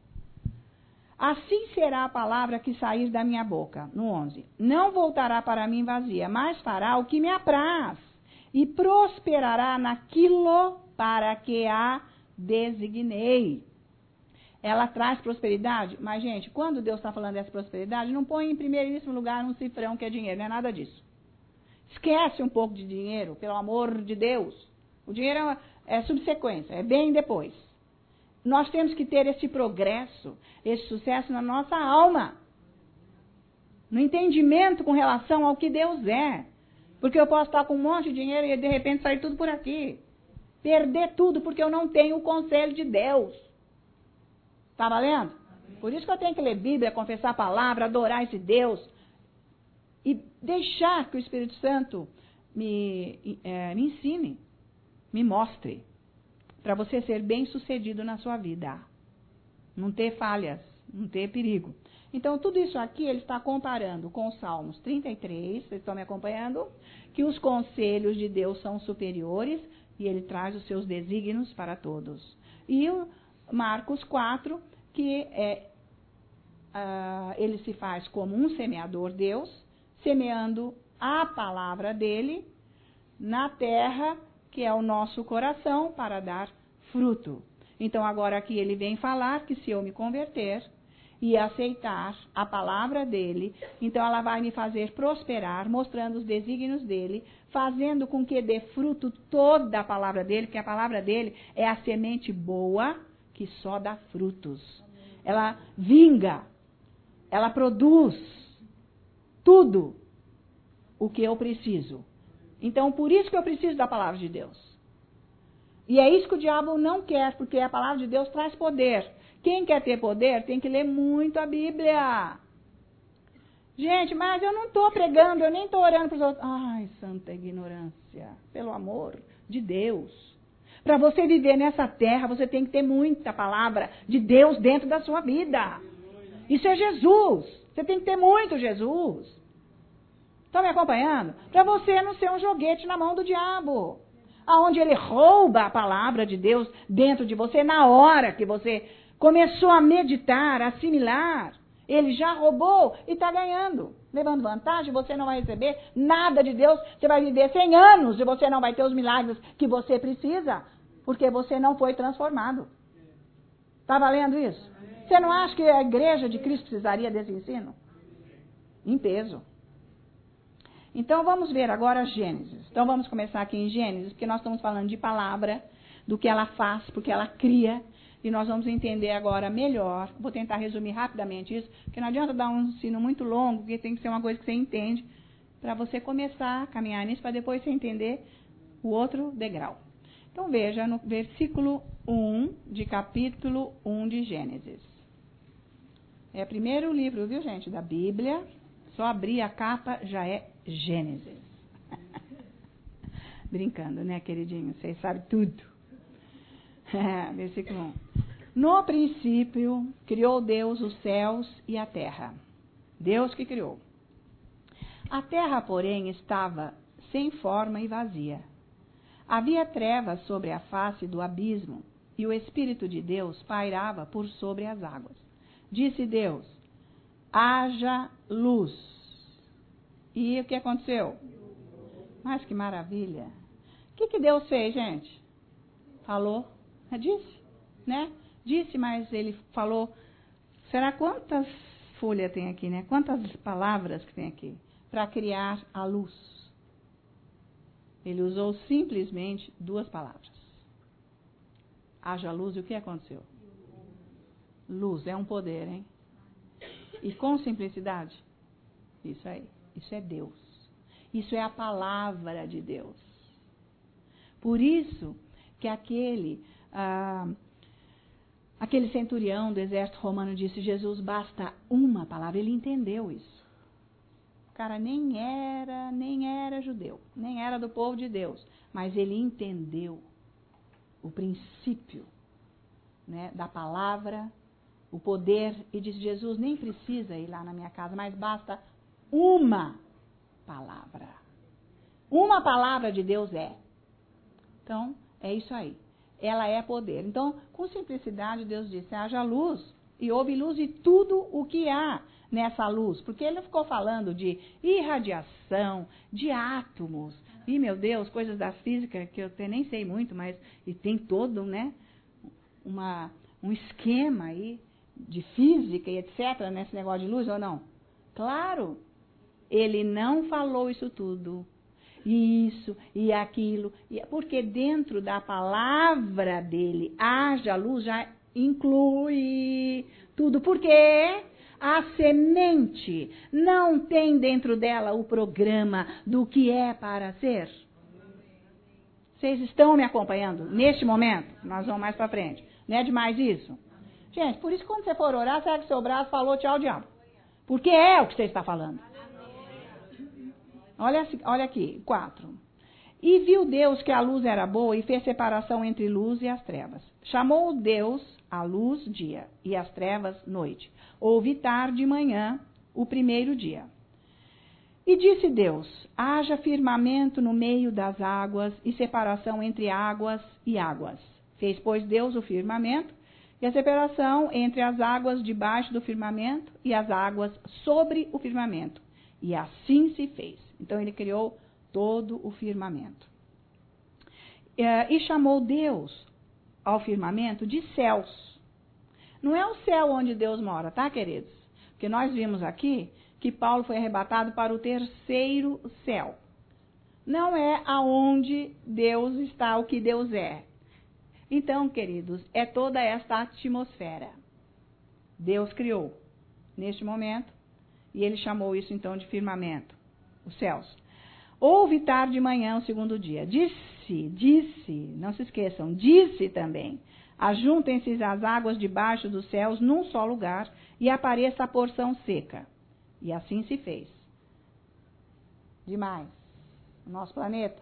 A: Assim será a palavra que sair da minha boca. No 11. Não voltará para mim vazia, mas fará o que me apraz. E prosperará naquilo para que a designei. Ela traz prosperidade, mas, gente, quando Deus está falando dessa prosperidade, não põe em primeiríssimo lugar um cifrão que é dinheiro, não é nada disso. Esquece um pouco de dinheiro, pelo amor de Deus. O dinheiro é subsequência, é bem depois. Nós temos que ter esse progresso, esse sucesso na nossa alma. No entendimento com relação ao que Deus é. Porque eu posso estar com um monte de dinheiro e de repente sair tudo por aqui. Perder tudo porque eu não tenho o conselho de Deus. Está valendo? Por isso que eu tenho que ler Bíblia, confessar a palavra, adorar esse Deus. E deixar que o Espírito Santo me ensine, me mostre. Para você ser bem sucedido na sua vida. Não ter falhas, não ter perigo. Então, tudo isso aqui ele está comparando com os Salmos 33, vocês estão me acompanhando? Que os conselhos de Deus são superiores e ele traz os seus desígnios para todos. E o Marcos 4, que ele se faz como um semeador Deus, semeando a palavra dele na terra, que é o nosso coração, para dar fruto. Então, agora aqui ele vem falar que se eu me converter e aceitar a palavra dele, então ela vai me fazer prosperar, mostrando os desígnios dele, fazendo com que dê fruto toda a palavra dele, porque a palavra dele é a semente boa que só dá frutos. Ela vinga, ela produz tudo o que eu preciso. Então, por isso que eu preciso da palavra de Deus. E é isso que o diabo não quer, porque a palavra de Deus traz poder. Quem quer ter poder tem que ler muito a Bíblia. Gente, mas eu não estou pregando, eu nem estou orando para os outros. Ai, santa ignorância, pelo amor de Deus. Para você viver nessa terra, você tem que ter muita palavra de Deus dentro da sua vida. Isso é Jesus. Você tem que ter muito Jesus. Estão me acompanhando? Para você não ser um joguete na mão do diabo. Onde ele rouba a palavra de Deus dentro de você, na hora que você começou a meditar, a assimilar. Ele já roubou e está ganhando. Levando vantagem, você não vai receber nada de Deus. Você vai viver 100 anos e você não vai ter os milagres que você precisa, porque você não foi transformado. Está valendo isso? Você não acha que a igreja de Cristo precisaria desse ensino? Em peso. Então vamos ver agora Gênesis. Então vamos começar aqui em Gênesis, porque nós estamos falando de palavra, do que ela faz, porque ela cria. E nós vamos entender agora melhor. Vou tentar resumir rapidamente isso, porque não adianta dar um ensino muito longo, porque tem que ser uma coisa que você entende, para você começar a caminhar nisso, para depois você entender o outro degrau. Então veja no versículo 1 de capítulo 1 de Gênesis. É o primeiro livro, viu, gente, da Bíblia. Só abrir a capa já é Gênesis. Brincando, né, queridinho? Vocês sabem tudo. Versículo 1. No princípio, criou Deus os céus e a terra. Deus que criou. A terra, porém, estava sem forma e vazia. Havia trevas sobre a face do abismo, e o Espírito de Deus pairava por sobre as águas. Disse Deus, haja luz. E o que aconteceu? Mas que maravilha. O que Deus fez, gente? Falou. Disse, né? Disse, mas ele falou. Será quantas folhas tem aqui, né? Quantas palavras que tem aqui? Para criar a luz. Ele usou simplesmente 2 palavras. Haja luz, e o que aconteceu? Luz é um poder, hein? E com simplicidade. Isso aí. Isso é Deus. Isso é a palavra de Deus. Por isso que aquele centurião do exército romano disse, Jesus, basta uma palavra. Ele entendeu isso. O cara nem era judeu, nem era do povo de Deus, mas ele entendeu o princípio, né, da palavra, o poder, e disse, Jesus, nem precisa ir lá na minha casa, mas basta uma palavra. Uma palavra de Deus é. Então, é isso aí. Ela é poder. Então, com simplicidade, Deus disse, haja luz, e houve luz, e tudo o que há nessa luz. Porque ele ficou falando de irradiação, de átomos, e, meu Deus, coisas da física, que eu até nem sei muito, mas e tem todo, né, um esquema aí de física e etc. nesse negócio de luz, ou não? Claro, ele não falou isso tudo. Isso e aquilo, porque dentro da palavra dele, haja luz, já inclui tudo. Porque a semente não tem dentro dela o programa do que é para ser. Vocês estão me acompanhando neste momento? Nós vamos mais para frente. Não é demais isso? Gente, por isso quando você for orar, será que seu braço falou tchau, diabo? Porque é o que você está falando. Olha aqui, 4. E viu Deus que a luz era boa e fez separação entre luz e as trevas. Chamou Deus a luz dia e as trevas noite. Houve tarde e manhã o primeiro dia. E disse Deus, haja firmamento no meio das águas e separação entre águas e águas. Fez, pois, Deus o firmamento e a separação entre as águas debaixo do firmamento e as águas sobre o firmamento. E assim se fez. Então, ele criou todo o firmamento. E chamou Deus ao firmamento de céus. Não é o céu onde Deus mora, tá, queridos? Porque nós vimos aqui que Paulo foi arrebatado para o terceiro céu. Não é aonde Deus está, o que Deus é. Então, queridos, é toda esta atmosfera. Deus criou neste momento e ele chamou isso então de firmamento. Os céus. Houve tarde e manhã o segundo dia. Disse, não se esqueçam, disse também, ajuntem-se as águas debaixo dos céus num só lugar e apareça a porção seca. E assim se fez. Demais. O nosso planeta.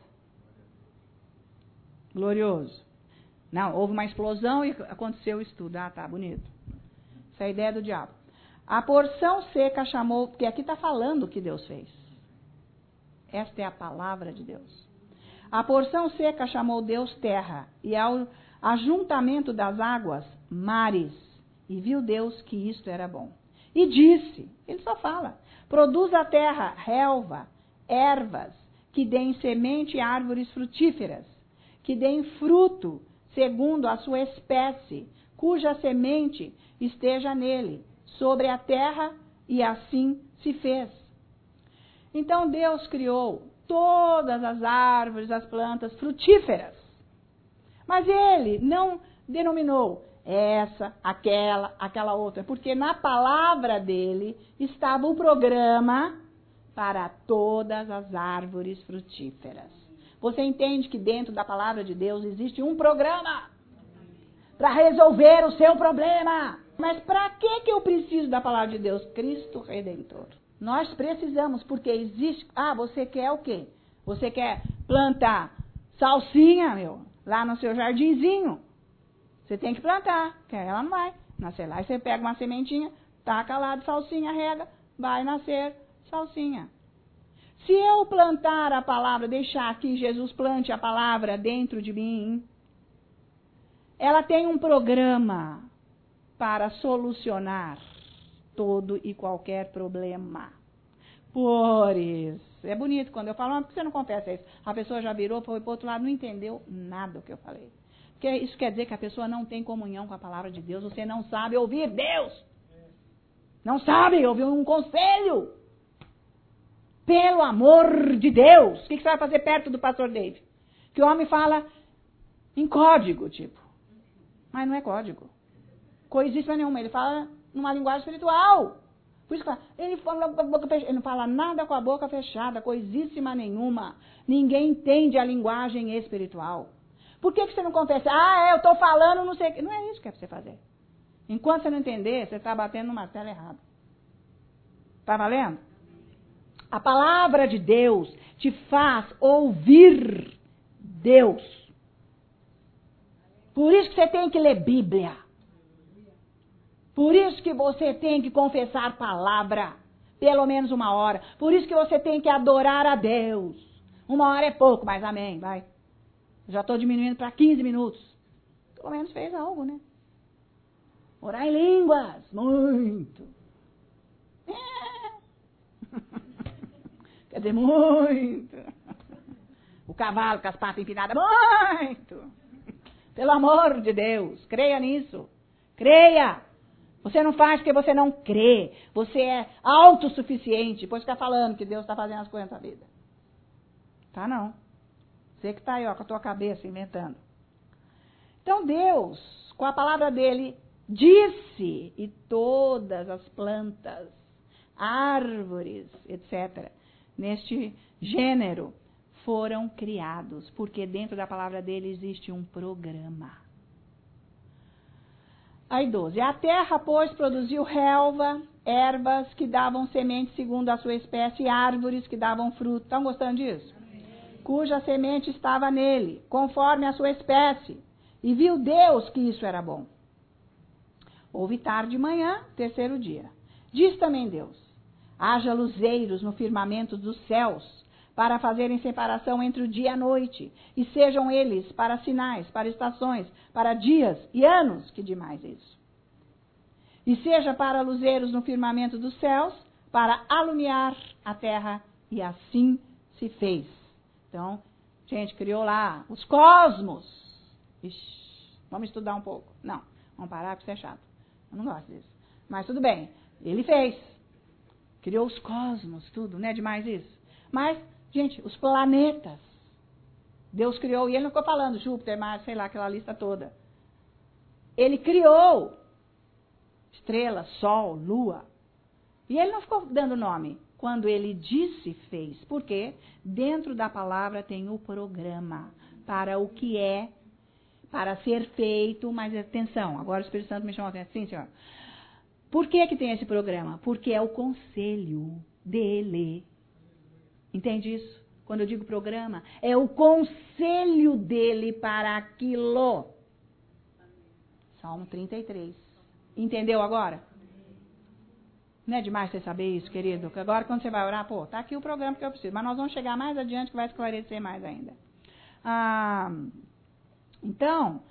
A: Glorioso. Não, houve uma explosão e aconteceu isso tudo. Ah, tá, bonito. Essa é a ideia do diabo. A porção seca chamou, porque aqui está falando o que Deus fez. Esta é a palavra de Deus. A porção seca chamou Deus terra, e ao ajuntamento das águas, mares. E viu Deus que isto era bom. E disse, ele só fala, produz a terra relva, ervas, que deem semente e árvores frutíferas, que deem fruto segundo a sua espécie, cuja semente esteja nele, sobre a terra, e assim se fez. Então Deus criou todas as árvores, as plantas frutíferas. Mas ele não denominou essa, aquela outra, porque na palavra dele estava o programa para todas as árvores frutíferas. Você entende que dentro da palavra de Deus existe um programa para resolver o seu problema. Mas para que eu preciso da palavra de Deus? Cristo Redentor. Nós precisamos, porque existe... você quer o quê? Você quer plantar salsinha, lá no seu jardinzinho? Você tem que plantar, porque ela não vai nascer lá. Aí você pega uma sementinha, taca lá de salsinha, rega, vai nascer salsinha. Se eu plantar a palavra, deixar que Jesus plante a palavra dentro de mim, ela tem um programa para solucionar todo e qualquer problema. Por isso, é bonito quando eu falo, mas por que você não confessa isso? A pessoa já virou, foi para o outro lado, não entendeu nada do que eu falei. Porque isso quer dizer que a pessoa não tem comunhão com a palavra de Deus, você não sabe ouvir Deus. Não sabe ouvir um conselho. Pelo amor de Deus. O que você vai fazer perto do pastor David? Que o homem fala em código, tipo. Mas não é código. Coisíssima nenhuma. Ele fala numa linguagem espiritual. Por isso que ele fala com a boca fechada. Ele não fala nada com a boca fechada, coisíssima nenhuma. Ninguém entende a linguagem espiritual. Por que você não confessa? Eu estou falando, não sei o que. Não é isso que é para você fazer. Enquanto você não entender, você está batendo no martelo errado. Está valendo? A palavra de Deus te faz ouvir Deus. Por isso que você tem que ler Bíblia. Por isso que você tem que confessar a palavra. Pelo menos 1 hora. Por isso que você tem que adorar a Deus. 1 hora é pouco, mas amém, vai. Já estou diminuindo para 15 minutos. Pelo menos fez algo, né? Orar em línguas. Muito. Quer dizer, muito. O cavalo com as patas empinadas. Muito. Pelo amor de Deus. Creia nisso. Creia. Você não faz porque você não crê. Você é autossuficiente. Depois fica falando que Deus está fazendo as coisas na sua vida. Tá não. Você que está aí, com a tua cabeça inventando. Então Deus, com a palavra dele, disse, e todas as plantas, árvores, etc., neste gênero, foram criados, porque dentro da palavra dele existe um programa. Aí 12. A terra, pois, produziu relva, ervas que davam semente segundo a sua espécie, e árvores que davam fruto. Estão gostando disso? Cuja semente estava nele, conforme a sua espécie. E viu Deus que isso era bom. Houve tarde e manhã, 3º dia. Diz também Deus, haja luzeiros no firmamento dos céus, para fazerem separação entre o dia e a noite, e sejam eles para sinais, para estações, para dias e anos, que demais isso. E seja para luzeiros no firmamento dos céus, para alumiar a terra, e assim se fez. Então, a gente criou lá os cosmos. Ixi, vamos estudar um pouco. Não, vamos parar porque isso é chato. Eu não gosto disso. Mas tudo bem, ele fez. Criou os cosmos, tudo, não é demais isso? Mas, gente, os planetas. Deus criou, e ele não ficou falando Júpiter, Marte, sei lá, aquela lista toda. Ele criou estrelas, sol, lua. E ele não ficou dando nome. Quando ele disse, fez. Porque dentro da palavra tem o programa para o que é, para ser feito. Mas atenção, agora o Espírito Santo me chamou a atenção. Sim, senhor. Por que tem esse programa? Porque é o conselho dele. Entende isso? Quando eu digo programa, é o conselho dele para aquilo. Salmo 33. Entendeu agora? Não é demais você saber isso, querido? Que agora quando você vai orar, tá aqui o programa que eu preciso. Mas nós vamos chegar mais adiante que vai esclarecer mais ainda. Então,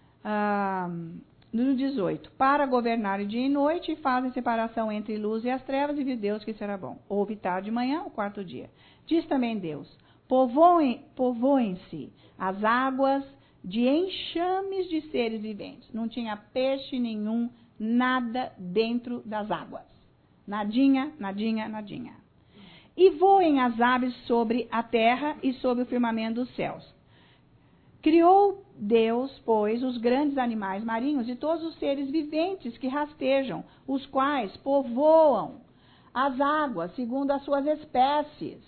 A: no 18, para governar de dia e noite, fazem separação entre luz e as trevas, e viu Deus que será bom. Houve tarde e manhã, o quarto dia. Diz também Deus, povoem-se as águas de enxames de seres viventes. Não tinha peixe nenhum, nada dentro das águas. Nadinha, nadinha, nadinha. E voem as aves sobre a terra e sobre o firmamento dos céus. Criou Deus, pois, os grandes animais marinhos e todos os seres viventes que rastejam, os quais povoam as águas segundo as suas espécies.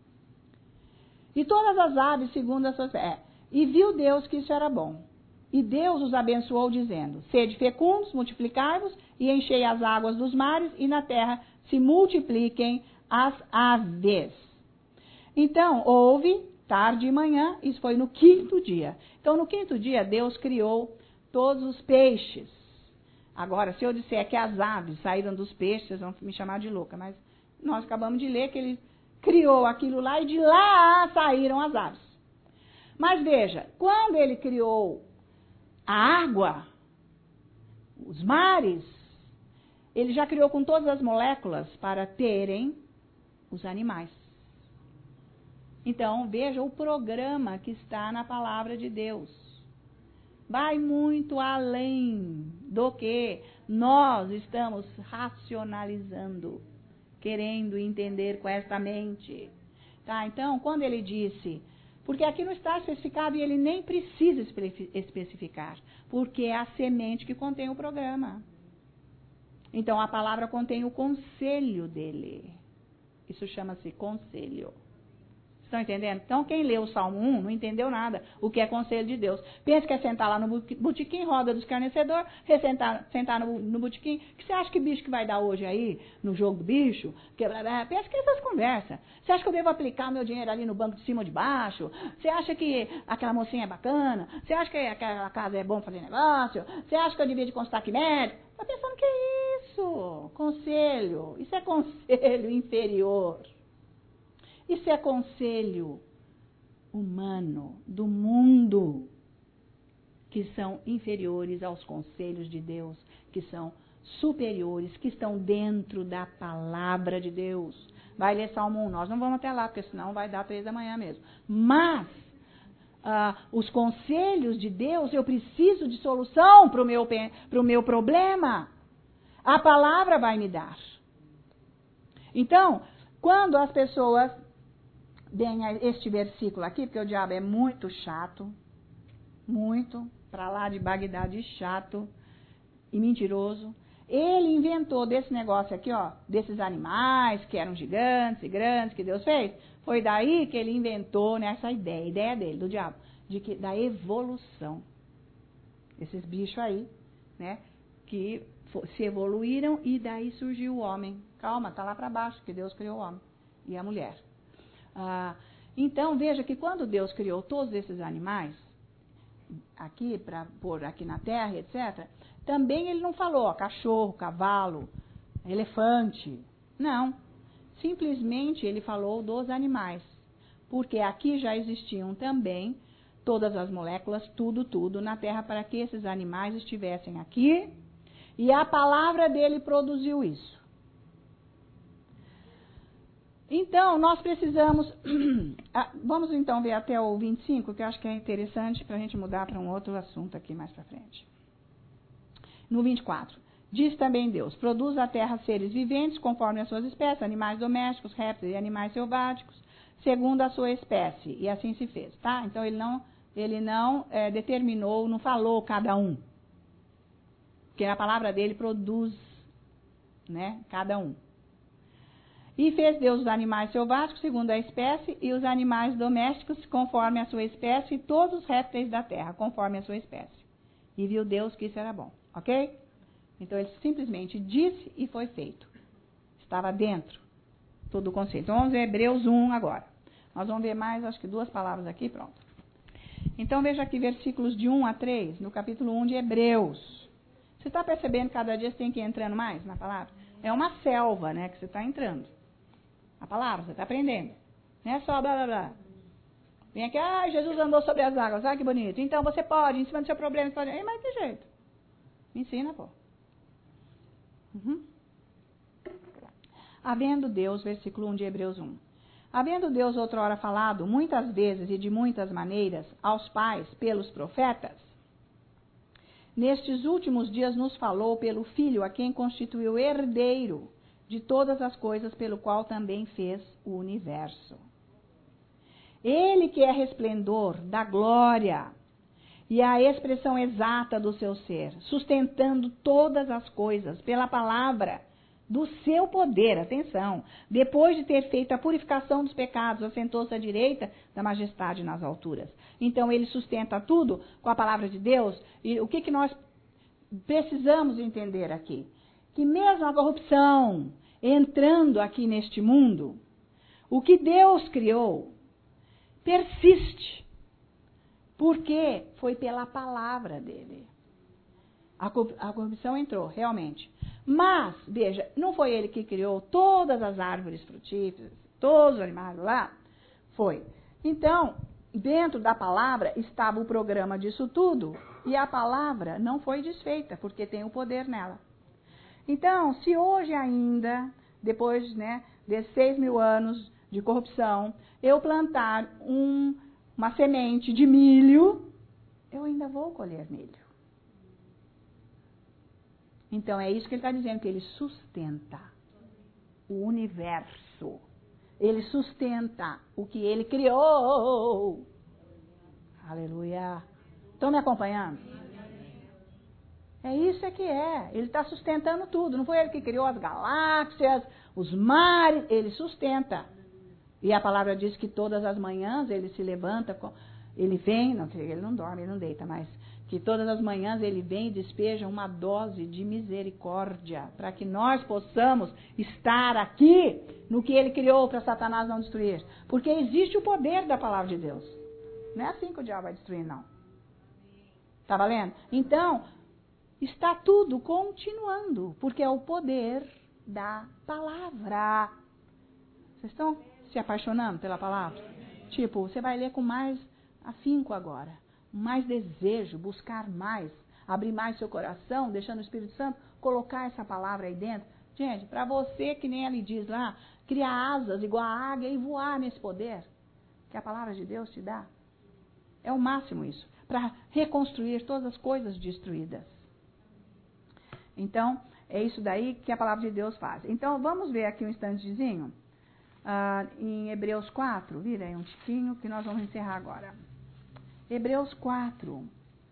A: E todas as aves segundo as suas espécies. E viu Deus que isso era bom. E Deus os abençoou, dizendo, sede fecundos, multiplicai-vos, e enchei as águas dos mares, e na terra se multipliquem as aves. Então, houve tarde e manhã, isso foi no quinto dia. Então, no quinto dia, Deus criou todos os peixes. Agora, se eu disser que as aves saíram dos peixes, vocês vão me chamar de louca, mas nós acabamos de ler que ele criou aquilo lá e de lá saíram as aves. Mas veja, quando ele criou a água, os mares, ele já criou com todas as moléculas para terem os animais. Então, veja o programa que está na palavra de Deus. Vai muito além do que nós estamos racionalizando, querendo entender com esta mente. Tá? Então, quando ele disse, porque aqui não está especificado e ele nem precisa especificar, porque é a semente que contém o programa. Então, a palavra contém o conselho dele. Isso chama-se conselho. Estão entendendo? Então, quem leu o Salmo 1 não entendeu nada. O que é conselho de Deus? Pensa que é sentar lá no botequim, roda do escarnecedor, sentar no botequim. O que você acha que bicho que vai dar hoje aí, no jogo do bicho? Pensa que essas conversas. Você acha que eu devo aplicar o meu dinheiro ali no banco de cima ou de baixo? Você acha que aquela mocinha é bacana? Você acha que aquela casa é bom fazer negócio? Você acha que eu devia de consultar médico? Está pensando que é isso? Conselho. Isso é conselho inferior. Isso é conselho humano, do mundo, que são inferiores aos conselhos de Deus, que são superiores, que estão dentro da palavra de Deus. Vai ler Salmo 1, nós não vamos até lá, porque senão vai dar 3 da manhã mesmo. Mas, os conselhos de Deus, eu preciso de solução para o meu problema. A palavra vai me dar. Então, quando as pessoas... Bem, este versículo aqui, porque o diabo é muito chato, muito, para lá de Bagdá de chato e mentiroso. Ele inventou desse negócio aqui, ó, desses animais que eram gigantes e grandes que Deus fez. Foi daí que ele inventou nessa ideia dele, do diabo, da evolução. Esses bichos aí, né, que se evoluíram e daí surgiu o homem. Calma, tá lá para baixo, que Deus criou o homem e a mulher. Então, veja que quando Deus criou todos esses animais, aqui, para pôr aqui na terra, etc., também ele não falou, ó, cachorro, cavalo, elefante. Não. Simplesmente ele falou dos animais. Porque aqui já existiam também todas as moléculas, tudo na terra, para que esses animais estivessem aqui. E a palavra dele produziu isso. Então, nós precisamos... Vamos então ver até o 25, que eu acho que é interessante para a gente mudar para um outro assunto aqui mais para frente. No 24. Diz também Deus, produz a terra seres viventes conforme as suas espécies, animais domésticos, répteis e animais selváticos, segundo a sua espécie. E assim se fez, tá? Então, ele não determinou, não falou cada um. Porque a palavra dele produz, né, cada um. E fez Deus os animais selváticos, segundo a espécie, e os animais domésticos, conforme a sua espécie, e todos os répteis da terra, conforme a sua espécie. E viu Deus que isso era bom, ok? Então, ele simplesmente disse e foi feito. Estava dentro todo o conceito. Então, vamos ver Hebreus 1 agora. Nós vamos ver mais, acho que 2 palavras aqui, pronto. Então, veja aqui versículos de 1 a 3, no capítulo 1 de Hebreus. Você está percebendo que cada dia você tem que ir entrando mais na palavra? É uma selva, né, que você está entrando. A palavra, você está aprendendo. Não é só blá, blá, blá. Vem aqui, Jesus andou sobre as águas, que bonito. Então você pode, em cima do seu problema, você pode. Mas que jeito? Me ensina, pô. Havendo Deus, versículo 1 de Hebreus 1. Havendo Deus outrora falado, muitas vezes e de muitas maneiras, aos pais pelos profetas, nestes últimos dias nos falou pelo Filho, a quem constituiu herdeiro de todas as coisas, pelo qual também fez o universo. Ele que é resplendor da glória e a expressão exata do seu ser, sustentando todas as coisas pela palavra do seu poder, atenção, depois de ter feito a purificação dos pecados, assentou-se à direita da majestade nas alturas. Então ele sustenta tudo com a palavra de Deus. E o que nós precisamos entender aqui? Que mesmo a corrupção entrando aqui neste mundo, o que Deus criou persiste, porque foi pela palavra dele. A corrupção entrou, realmente. Mas, veja, não foi ele que criou todas as árvores frutíferas, todos os animais lá? Foi. Então, dentro da palavra estava o programa disso tudo, e a palavra não foi desfeita, porque tem o poder nela. Então, se hoje ainda, depois de 6.000 anos de corrupção, eu plantar uma semente de milho, eu ainda vou colher milho. Então, é isso que ele está dizendo, que ele sustenta o universo. Ele sustenta o que ele criou. Aleluia. Estão me acompanhando? É isso que é. Ele está sustentando tudo. Não foi ele que criou as galáxias, os mares. Ele sustenta. E a palavra diz que todas as manhãs ele se levanta, ele vem, não, ele não dorme, ele não deita, mas que todas as manhãs ele vem e despeja uma dose de misericórdia, para que nós possamos estar aqui no que ele criou para Satanás não destruir. Porque existe o poder da palavra de Deus. Não é assim que o diabo vai destruir, não. Tá valendo? Então, está tudo continuando, porque é o poder da palavra. Vocês estão se apaixonando pela palavra? Tipo, você vai ler com mais afinco agora, mais desejo, buscar mais, abrir mais seu coração, deixando o Espírito Santo colocar essa palavra aí dentro. Gente, para você, que nem ele diz lá, criar asas igual a águia e voar nesse poder que a palavra de Deus te dá. É o máximo isso, para reconstruir todas as coisas destruídas. Então, é isso daí que a palavra de Deus faz. Então, vamos ver aqui um instantezinho, em Hebreus 4, vira aí um tiquinho, que nós vamos encerrar agora. Hebreus 4.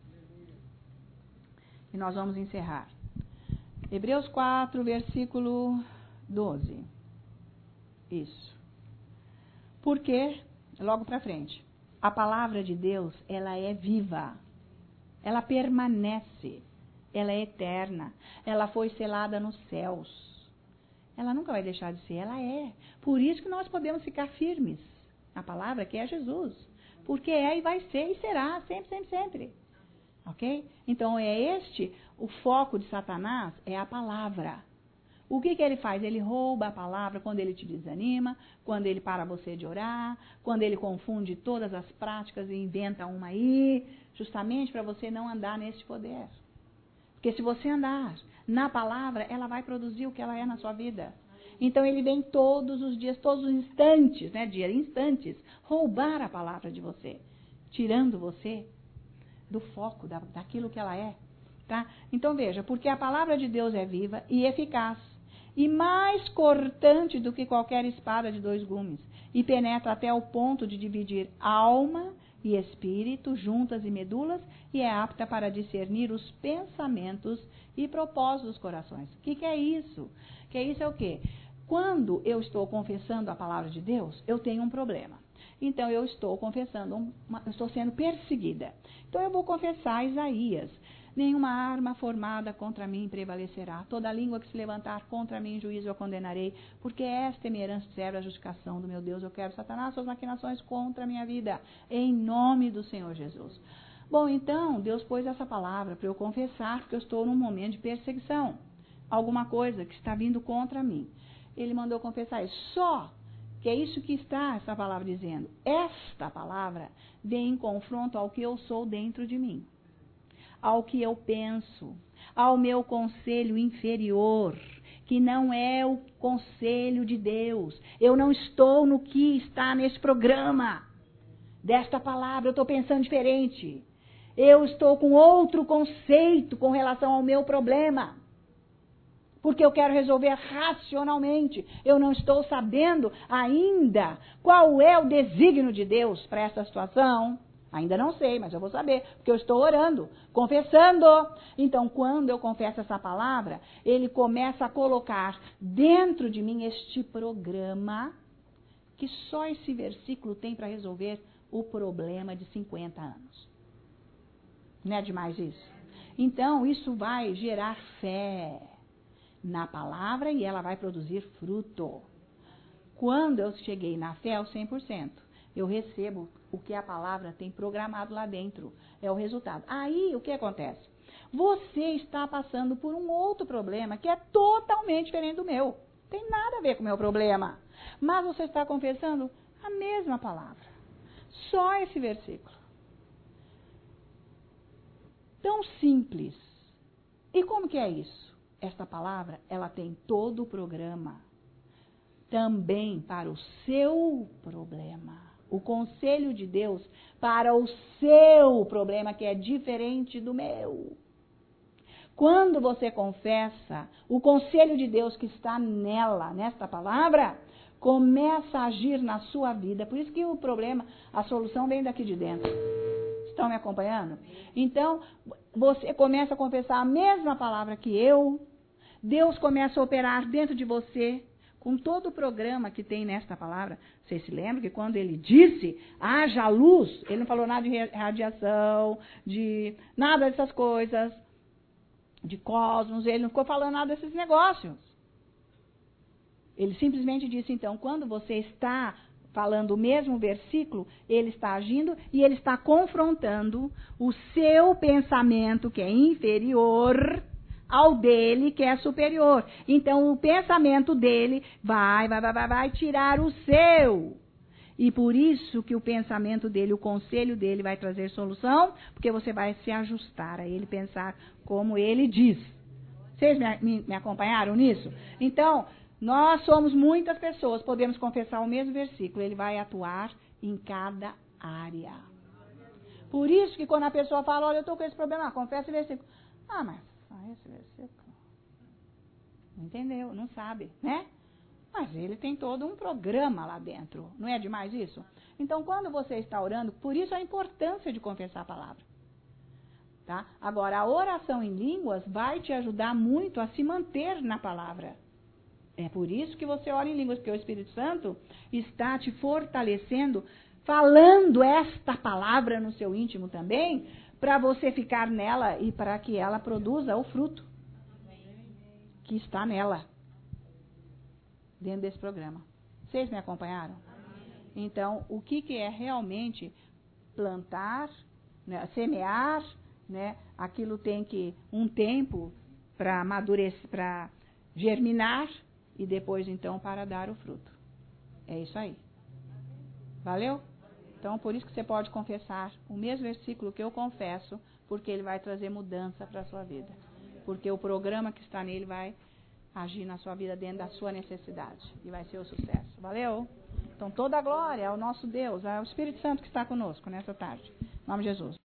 A: E nós vamos encerrar. Hebreus 4, versículo 12. Isso. Porque, logo para frente, a palavra de Deus, ela é viva. Ela permanece. Ela é eterna. Ela foi selada nos céus. Ela nunca vai deixar de ser. Ela é. Por isso que nós podemos ficar firmes na palavra que é Jesus. Porque é e vai ser e será, sempre, sempre, sempre. Ok? Então, é este o foco de Satanás, é a palavra. O que ele faz? Ele rouba a palavra quando ele te desanima, quando ele para você de orar, quando ele confunde todas as práticas e inventa uma aí, justamente para você não andar nesse poder. Porque se você andar na palavra, ela vai produzir o que ela é na sua vida. Então ele vem todos os dias, todos os instantes, instantes, roubar a palavra de você, tirando você do foco daquilo que ela é. Tá? Então veja, porque a palavra de Deus é viva e eficaz, e mais cortante do que qualquer espada de 2 gumes, e penetra até o ponto de dividir alma e espírito, juntas e medulas, e é apta para discernir os pensamentos e propósitos dos corações. O que é isso? Que isso é o quê? Quando eu estou confessando a palavra de Deus, eu tenho um problema. Então, eu estou confessando, eu estou sendo perseguida. Então, eu vou confessar Isaías. Nenhuma arma formada contra mim prevalecerá. Toda língua que se levantar contra mim em juízo eu condenarei. Porque esta é minha herança, serve a justificação do meu Deus. Eu quero, Satanás, suas maquinações contra a minha vida. Em nome do Senhor Jesus. Bom, então, Deus pôs essa palavra para eu confessar, porque eu estou num momento de perseguição. Alguma coisa que está vindo contra mim. Ele mandou confessar isso. Só Que é isso que está essa palavra dizendo. Esta palavra vem em confronto ao que eu sou dentro de mim, ao que eu penso, ao meu conselho inferior, que não é o conselho de Deus. Eu não estou no que está nesse programa desta palavra, eu estou pensando diferente. Eu estou com outro conceito com relação ao meu problema. Porque eu quero resolver racionalmente. Eu não estou sabendo ainda qual é o desígnio de Deus para essa situação. Ainda não sei, mas eu vou saber, porque eu estou orando, confessando. Então, quando eu confesso essa palavra, ele começa a colocar dentro de mim este programa, que só esse versículo tem para resolver o problema de 50 anos. Não é demais isso? Então, isso vai gerar fé na palavra e ela vai produzir fruto. Quando eu cheguei na fé ao 100%, eu recebo o que a palavra tem programado lá dentro. É o resultado. Aí, o que acontece? Você está passando por um outro problema que é totalmente diferente do meu. Tem nada a ver com o meu problema. Mas você está confessando a mesma palavra. Só esse versículo. Tão simples. E como que é isso? Esta palavra, ela tem todo o programa. Também para o seu problema. O conselho de Deus para o seu problema, que é diferente do meu. Quando você confessa, o conselho de Deus que está nela, nesta palavra, começa a agir na sua vida. Por isso que o problema, a solução vem daqui de dentro. Estão me acompanhando? Então, você começa a confessar a mesma palavra que eu. Deus começa a operar dentro de você com todo o programa que tem nesta palavra. Você se lembra que quando ele disse, haja luz, ele não falou nada de radiação, de nada dessas coisas, de cosmos, ele não ficou falando nada desses negócios. Ele simplesmente disse, então, quando você está falando o mesmo versículo, ele está agindo e ele está confrontando o seu pensamento, que é inferior, ao dele, que é superior. Então, o pensamento dele vai tirar o seu. E por isso que o pensamento dele, o conselho dele vai trazer solução, porque você vai se ajustar a ele, pensar como ele diz. Vocês me acompanharam nisso? Então, nós somos muitas pessoas, podemos confessar o mesmo versículo, ele vai atuar em cada área. Por isso que quando a pessoa fala, olha, eu estou com esse problema, confessa o versículo. Ah, mas esse versículo, não entendeu, não sabe, né? Mas ele tem todo um programa lá dentro, não é demais isso? Então, quando você está orando, por isso a importância de confessar a palavra. Tá? Agora, a oração em línguas vai te ajudar muito a se manter na palavra. É por isso que você ora em línguas, porque o Espírito Santo está te fortalecendo, falando esta palavra no seu íntimo também, para você ficar nela e para que ela produza o fruto que está nela, dentro desse programa. Vocês me acompanharam? Então, o que é realmente plantar, né, semear, né? Aquilo tem que um tempo para amadurecer, para germinar e depois então para dar o fruto. É isso aí. Valeu? Então, por isso que você pode confessar o mesmo versículo que eu confesso, porque ele vai trazer mudança para a sua vida. Porque o programa que está nele vai agir na sua vida dentro da sua necessidade. E vai ser o sucesso. Valeu? Então, toda a glória ao nosso Deus, ao Espírito Santo que está conosco nessa tarde. Em nome de Jesus.